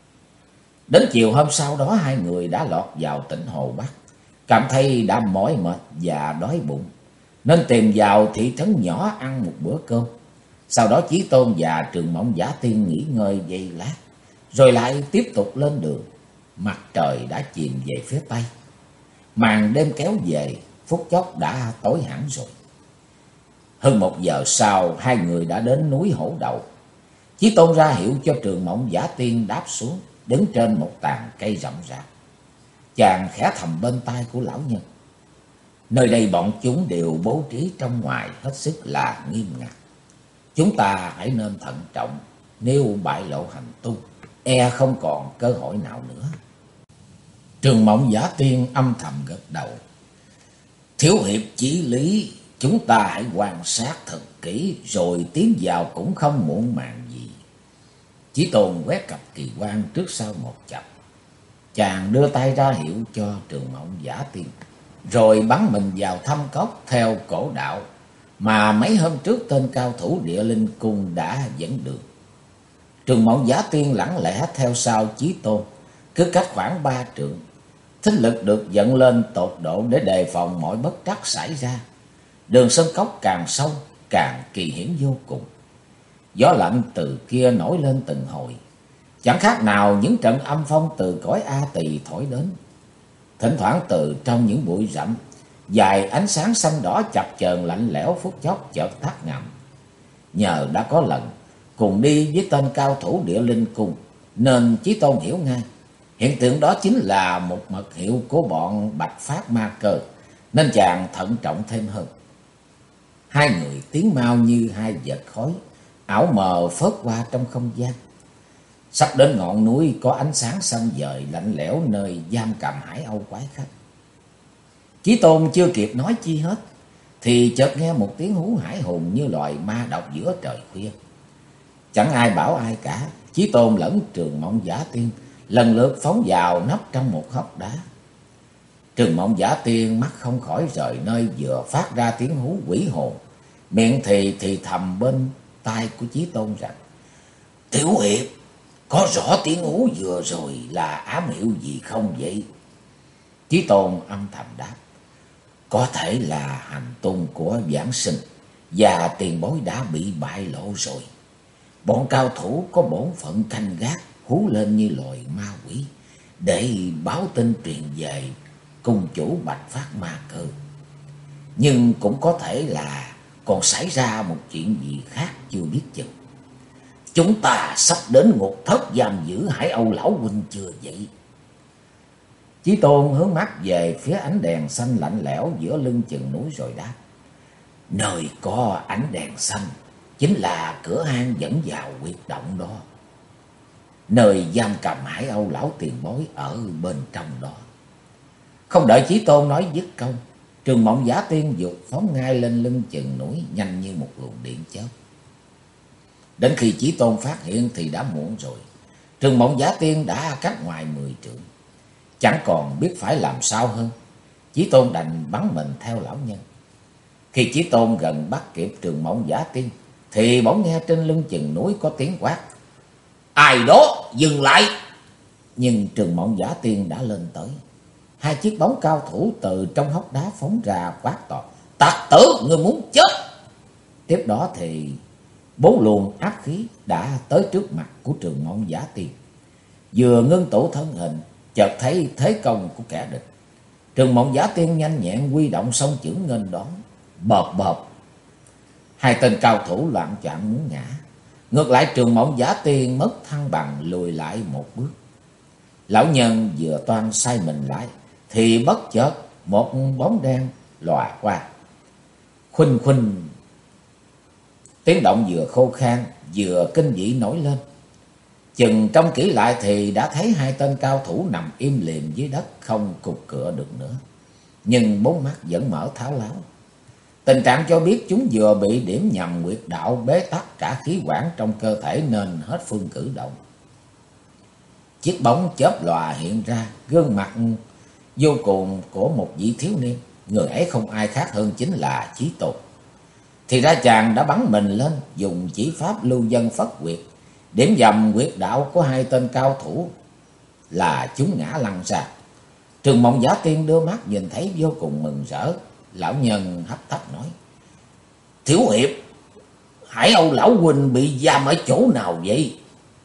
Đến chiều hôm sau đó, hai người đã lọt vào tỉnh Hồ Bắc, cảm thấy đã mỏi mệt và đói bụng, nên tìm vào thị trấn nhỏ ăn một bữa cơm. Sau đó Chí Tôn và Trường Mộng Giả Tiên nghỉ ngơi giây lát, rồi lại tiếp tục lên đường. Mặt trời đã chìm về phía tây, màn đêm kéo về, phút chốc đã tối hẳn rồi. Hơn 1 giờ sau, hai người đã đến núi Hổ Đầu. Chí Tôn ra hiệu cho Trường Mộng Giả Tiên đáp xuống, đứng trên một tàn cây rậm rạp. Chàng khẽ thầm bên tai của lão nhân, nơi đây bọn chúng đều bố trí trong ngoài hết sức là nghiêm ngặt. Chúng ta hãy nên thận trọng, nếu bại lộ hành tung, e không còn cơ hội nào nữa. Trường Mộng Giả Tiên âm thầm gật đầu. Thiếu hiệp chí lý, chúng ta hãy quan sát thật kỹ rồi tiến vào cũng không muộn màng gì. Chí Tôn quét cặp kỳ quan trước sau một chập. Chàng đưa tay ra hiệu cho Trường Mộng Giả Tiên, rồi bắn mình vào thâm cốc theo cổ đạo mà mấy hôm trước tên cao thủ Địa Linh Cung đã dẫn đường. Trường Mộng Giả Tiên lặng lẽ theo sau Chí Tôn, cứ cách khoảng 3 trượng. Thính lực được dẫn lên tột độ để đề phòng mọi bất trắc xảy ra. Đường sơn cốc càng sâu, càng kỳ hiểm vô cùng. Gió lạnh từ kia nổi lên từng hồi, chẳng khác nào những trận âm phong từ cõi A Tỳ thổi đến. Thỉnh thoảng từ trong những bụi rậm, vài ánh sáng xanh đỏ chập chờn lạnh lẽo phút chốc chợt tắt ngầm. Nhờ đã có lần cùng đi với tên cao thủ Địa Linh Cung, nên Chí Tôn hiểu ngay hiện tượng đó chính là một mật hiệu của bọn Bạch Phát Ma Cơ, nên chàng thận trọng thêm hơn. Hai người tiến mau như hai vệt khói, ảo mờ phớt qua trong không gian. Sắp đến ngọn núi có ánh sáng xanh dời lạnh lẽo nơi giam cầm Hải Âu quái khách. Chí Tôn chưa kịp nói chi hết, thì chợt nghe một tiếng hú hải hùng như loài ma độc giữa trời khuya. Chẳng ai bảo ai cả, Chí Tôn lẫn Trường Mộng Giả Tiên lần lượt phóng vào nấp trong một hốc đá. Trường Mộng Giả Tiên mắt không khỏi rời nơi vừa phát ra tiếng hú quỷ hồn, miệng thì thầm bên tai của Chí Tôn rằng: Tiểu hiệp, có rõ tiếng hú vừa rồi là ám hiệu gì không vậy? Chí Tôn âm thầm đáp: Có thể là hành tung của Vãng Sinh và tiền bối đã bị bại lộ rồi. Bọn cao thủ có bổn phận canh gác, hú lên như loài ma quỷ để báo tin truyền về cung chủ Bạch Phát Ma Cơ. Nhưng cũng có thể là còn xảy ra một chuyện gì khác chưa biết chừng. Chúng ta sắp đến ngục thất giam giữ Hải Âu lão huynh chưa vậy? Chí Tôn hướng mắt về phía ánh đèn xanh lạnh lẽo giữa lưng chừng núi rồi đáp: Nơi có ánh đèn xanh chính là cửa hang dẫn vào huyệt động đó. Nơi giam cầm Hải Âu lão tiền bối ở bên trong đó. Không đợi Chí Tôn nói dứt câu, Trường Mộng Giả Tiên vụt phóng ngay lên lưng chừng núi, nhanh như một luồng điện chớp. Đến khi Chí Tôn phát hiện thì đã muộn rồi. Trường Mộng Giả Tiên đã cách ngoài 10 trượng, chẳng còn biết phải làm sao hơn. Chí Tôn đành bắn mình theo lão nhân. Khi Chí Tôn gần bắt kịp Trường Mộng Giả Tiên, thì bỗng nghe trên lưng chừng núi có tiếng quát: Ai đó dừng lại! Nhưng Trường Mộng Giả Tiên đã lên tới. Hai chiếc bóng cao thủ từ trong hốc đá phóng ra quát to: Tặc tử, người muốn chết! Tiếp đó thì 4 luồng áp khí đã tới trước mặt của Trường Mộng Giả Tiên. Vừa ngưng tụ thân hình, chợt thấy thế công của kẻ địch. Trường Mộng Giả Tiên nhanh nhẹn huy động song chưởng nghênh đón. Bợp bợp, hai tên cao thủ loạn choạng muốn ngã. Ngược lại Trường Mộng Giả Tiên mất thăng bằng, lùi lại một bước. Lão nhân vừa toan xoay mình lại thì bất chợt một bóng đen lòa qua. Khuynh khuynh, tiếng động vừa khô khan vừa kinh dị nổi lên. Chừng trông kỹ lại thì đã thấy hai tên cao thủ nằm im lìm dưới đất, không cục cựa được nữa, nhưng bốn mắt vẫn mở tháo láo. Tình trạng cho biết chúng vừa bị điểm nhầm nguyệt đạo, bế tắc cả khí quản trong cơ thể nên hết phương cử động. Chiếc bóng chớp lòa hiện ra gương mặt vô cùng của một vị thiếu niên. Người ấy không ai khác hơn chính là Chí Tôn. Thì ra chàng đã bắn mình lên, dùng chỉ pháp lưu dân phất quyệt, điểm nhầm huyệt đạo của hai tên cao thủ, là chúng ngã lăn ra. Trường Mộng Giả Tiên đưa mắt nhìn thấy vô cùng mừng rỡ. Lão nhân hấp tấp nói: Thiếu hiệp, Hải Âu lão huynh bị giam ở chỗ nào vậy?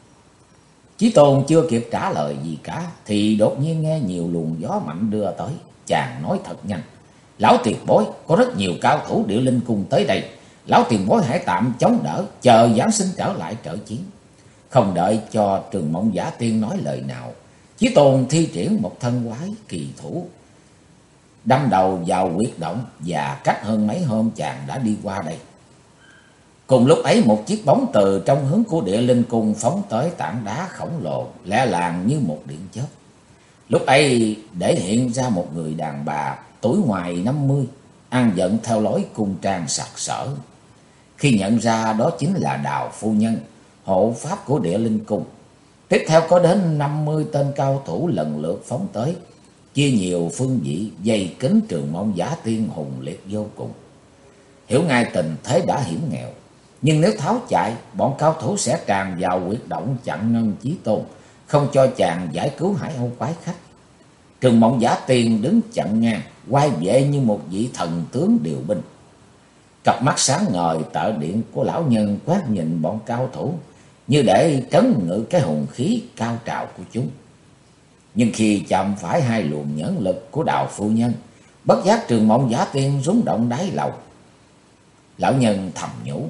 Chí Tôn chưa kịp trả lời gì cả thì đột nhiên nghe nhiều luồng gió mạnh đưa tới. Chàng nói thật nhanh: Lão tiền bối, có rất nhiều cao thủ Địa Linh Cung tới đây. Lão tiền bối hãy tạm chống đỡ, chờ Giáng sinh trở lại trợ chiến. Không đợi cho Trường Mộng Giả Tiên nói lời nào, Chí Tôn thi triển một thân quái kỳ thủ, đâm đầu vào huyệt động, và cách hơn mấy hôm chàng đã đi qua đây. Cùng lúc ấy một chiếc bóng từ trong hướng của Địa Linh Cung phóng tới tảng đá khổng lồ, lẹ làng như một điện chớp. Lúc ấy để hiện ra một người đàn bà tuổi ngoài 50, ăn vận theo lối cung trang sặc sỡ. Khi nhận ra đó chính là Đào phu nhân, hộ pháp của Địa Linh Cung. Tiếp theo có đến 50 tên cao thủ lần lượt phóng tới, chia nhiều phương vị vây kín Trường Mộng Giả Tiên hùng liệt vô cùng. Hiểu ngay tình thế đã hiểm nghèo, nhưng nếu tháo chạy, bọn cao thủ sẽ tràn vào huyệt động chặn ngăn Chí Tôn, không cho chàng giải cứu Hải Âu quái khách. Trường Mộng Giả Tiên đứng chặn ngang, quay vệ như một vị thần tướng điều binh. Cặp mắt sáng ngời tợ điện của lão nhân quét nhìn bọn cao thủ, như để trấn ngự cái hùng khí cao trào của chúng. Nhưng khi chạm phải hai luồng nhẫn lực của Đào phu nhân, bất giác Trường Mộng Giả Tiên rúng động đáy lòng. Lão nhân thầm nhủ: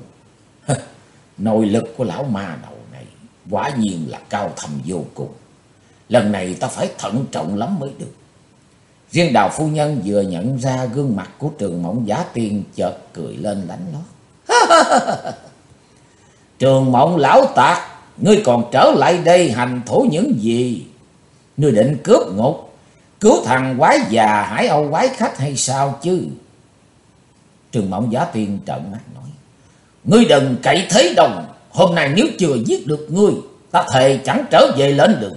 Nội lực của lão ma đầu này quả nhiên là cao thâm vô cùng. Lần này ta phải thận trọng lắm mới được. Riêng Đào phu nhân vừa nhận ra gương mặt của Trường Mộng Giả Tiên, chợt cười lên lánh lót. Trường Mộng lão tạc, ngươi còn trở lại đây hành thủ những gì? Ngươi định cướp ngục, cứu thằng quái già Hải Âu quái khách hay sao chứ? Trường Mộng Giả Tiên trợn mắt nói: Ngươi đừng cậy thế đồng, hôm nay nếu chưa giết được ngươi, ta thề chẳng trở về lên đường.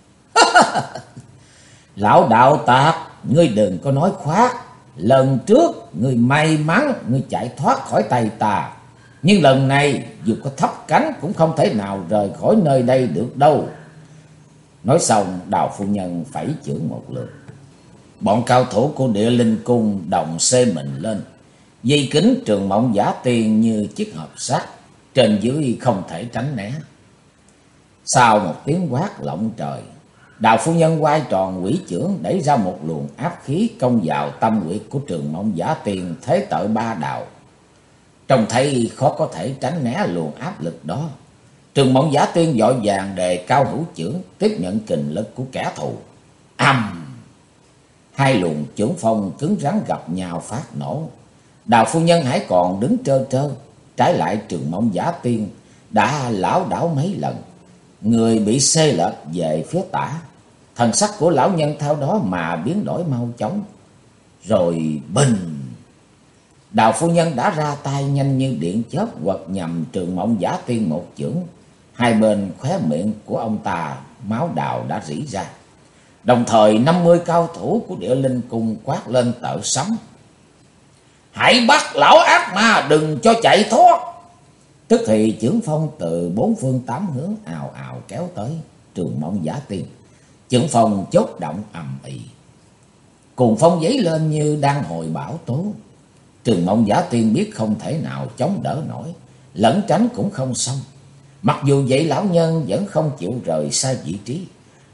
Lão đạo tạc, ngươi đừng có nói khoác. Lần trước ngươi may mắn ngươi chạy thoát khỏi tay ta, nhưng lần này dù có thấp cánh cũng không thể nào rời khỏi nơi đây được đâu. Nói xong Đào phu nhân phẩy chưởng một lượt. Bọn cao thủ của Địa Linh Cung đồng xê mình lên, dây kính Trường Mộng Giả Tiên như chiếc hộp sắt, trên dưới không thể tránh né. Sau một tiếng quát lộng trời, Đào phu nhân quay tròn quỷ chưởng, đẩy ra một luồng áp khí công vào tâm huyệt của Trường Mộng Giả Tiên thế tội ba đạo. Trông thấy khó có thể tránh né luồng áp lực đó, Trường Mộng Giả Tiên vội vàng đề cao hữu chưởng, tiếp nhận kình lực của kẻ thù. Ầm! Hai luồng chưởng phong cứng rắn gặp nhau phát nổ. Đào phu nhân hãy còn đứng trơ trơ, trái lại Trường Mộng Giả Tiên đã lảo đảo mấy lần, người bị xê lệch về phía tả. Thần sắc của lão nhân theo đó mà biến đổi mau chóng. Rồi bình! Đào phu nhân đã ra tay nhanh như điện chớp, quật nhằm Trường Mộng Giả Tiên một chưởng. Hai bên khóe miệng của ông ta máu đào đã rỉ ra. Đồng thời 50 cao thủ của Địa Linh Cung quát lên tợ sấm: Hãy bắt lão ác ma, đừng cho chạy thoát! Tức thì chưởng phong từ bốn phương tám hướng ào ào kéo tới Trường Mộng Giả Tiên. Chưởng phong chốt động ầm ĩ, cuồng phong dấy lên như đang hồi bão tố. Trường Mộng Giả Tiên biết không thể nào chống đỡ nổi, lẩn tránh cũng không xong. Mặc dù vậy lão nhân vẫn không chịu rời xa vị trí.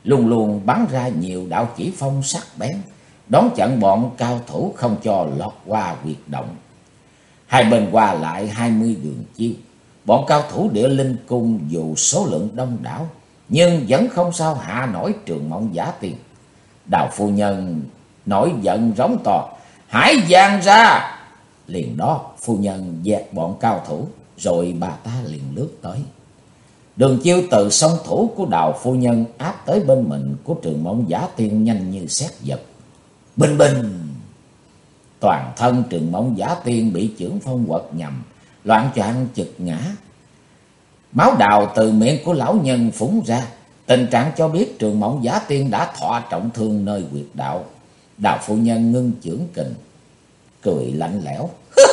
luôn luôn bắn ra nhiều đạo chỉ phong sắc bén, đón chặn bọn cao thủ không cho lọt qua huyệt động. Hai bên qua lại 20 đường chiêu, bọn cao thủ Địa Linh Cung dù số lượng đông đảo, nhưng vẫn không sao hạ nổi Trường Mộng Giả Tiên. Đào phu nhân nổi giận rống to: "Hãy giang ra!" Liền đó phu nhân dẹp bọn cao thủ, rồi bà ta liền lướt tới. Đường chiêu từ song thủ của Đào phu nhân áp tới bên mình của Trường Mộng Giả Tiên nhanh như sét giật. Bình bình! Toàn thân Trường Mộng Giả Tiên bị chưởng phong quật nhằm, loạng choạng chực ngã. Máu đào từ miệng của lão nhân phúng ra, tình trạng cho biết Trường Mộng Giả Tiên đã thọ trọng thương nơi huyệt đạo. Đào phu nhân ngưng chưởng kình, cười lạnh lẽo: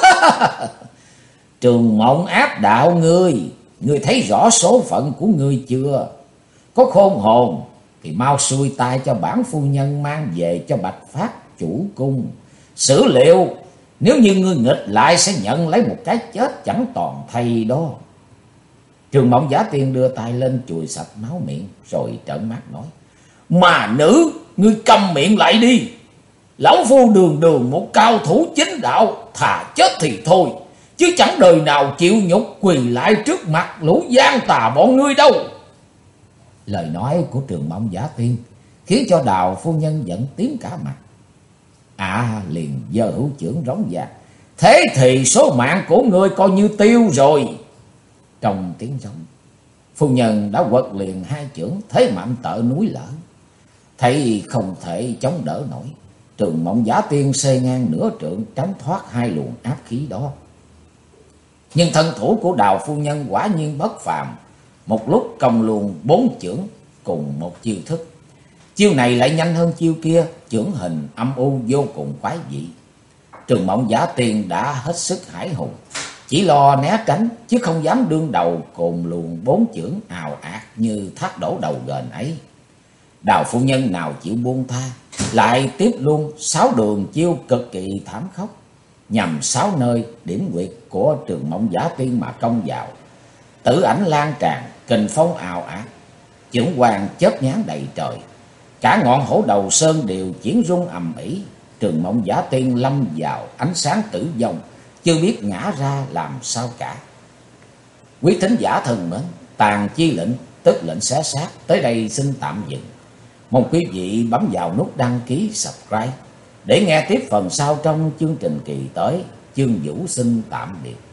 "Trường Mộng áp đạo ngươi thấy rõ số phận của ngươi chưa? Có khôn hồn thì mau xuôi tay cho bản phu nhân mang về cho Bạch Phát chủ cung xử liệu, nếu như ngươi nghịch lại sẽ nhận lấy một cái chết chẳng toàn thây đó." Trường Mộng Giả Tiên đưa tay lên chùi sạch máu miệng, rồi trợn mắt nói: "Mà nữ, ngươi câm miệng lại đi! Lão phu đường đường một cao thủ chính đạo, thà chết thì thôi, chứ chẳng đời nào chịu nhục quỳ lại trước mặt lũ gian tà bọn ngươi đâu." Lời nói của Trường Mộng Giả Tiên khiến cho Đào phu nhân giận tím cả mặt. Liền giơ hữu chưởng rống vàng: "Thế thì số mạng của ngươi coi như tiêu rồi." Trong tiếng rống, phu nhân đã quật liền hai chưởng, thế mạnh tợ núi lở. Thấy không thể chống đỡ nổi, Trường Mộng Giả Tiên xê ngang nửa trượng tránh thoát hai luồng áp khí đó. Nhưng thân thủ của Đào phu nhân quả nhiên bất phàm, một lúc công luôn 4 chưởng cùng một chiêu thức. Chiêu này lại nhanh hơn chiêu kia, chưởng hình âm u vô cùng quái dị. Trường Mộng Giả Tiên đã hết sức hãi hùng, chỉ lo né tránh chứ không dám đương đầu cùng luồng 4 chưởng ào ạt như thác đổ đầu ghềnh ấy. Đào phu nhân nào chịu buông tha, lại tiếp luôn 6 đường chiêu cực kỳ thảm khốc, nhằm 6 nơi điểm huyệt của Trường Mộng Giả Tiên mà công vào. Tử ảnh lan tràn, kình phong ào ạt, chưởng quang chớp nhoáng đầy trời, cả ngọn hổ đầu sơn đều chuyển rung ầm ĩ. Trường Mộng Giả Tiên lâm vào ánh sáng tử vong, chưa biết ngã ra làm sao cả. Quý thính giả thân mến, Tàn Chi Lệnh tức lệnh xé xác tới đây xin tạm dừng. Mong quý vị bấm vào nút đăng ký subscribe để nghe tiếp phần sau trong chương trình kỳ tới. Chương Vũ xin tạm biệt.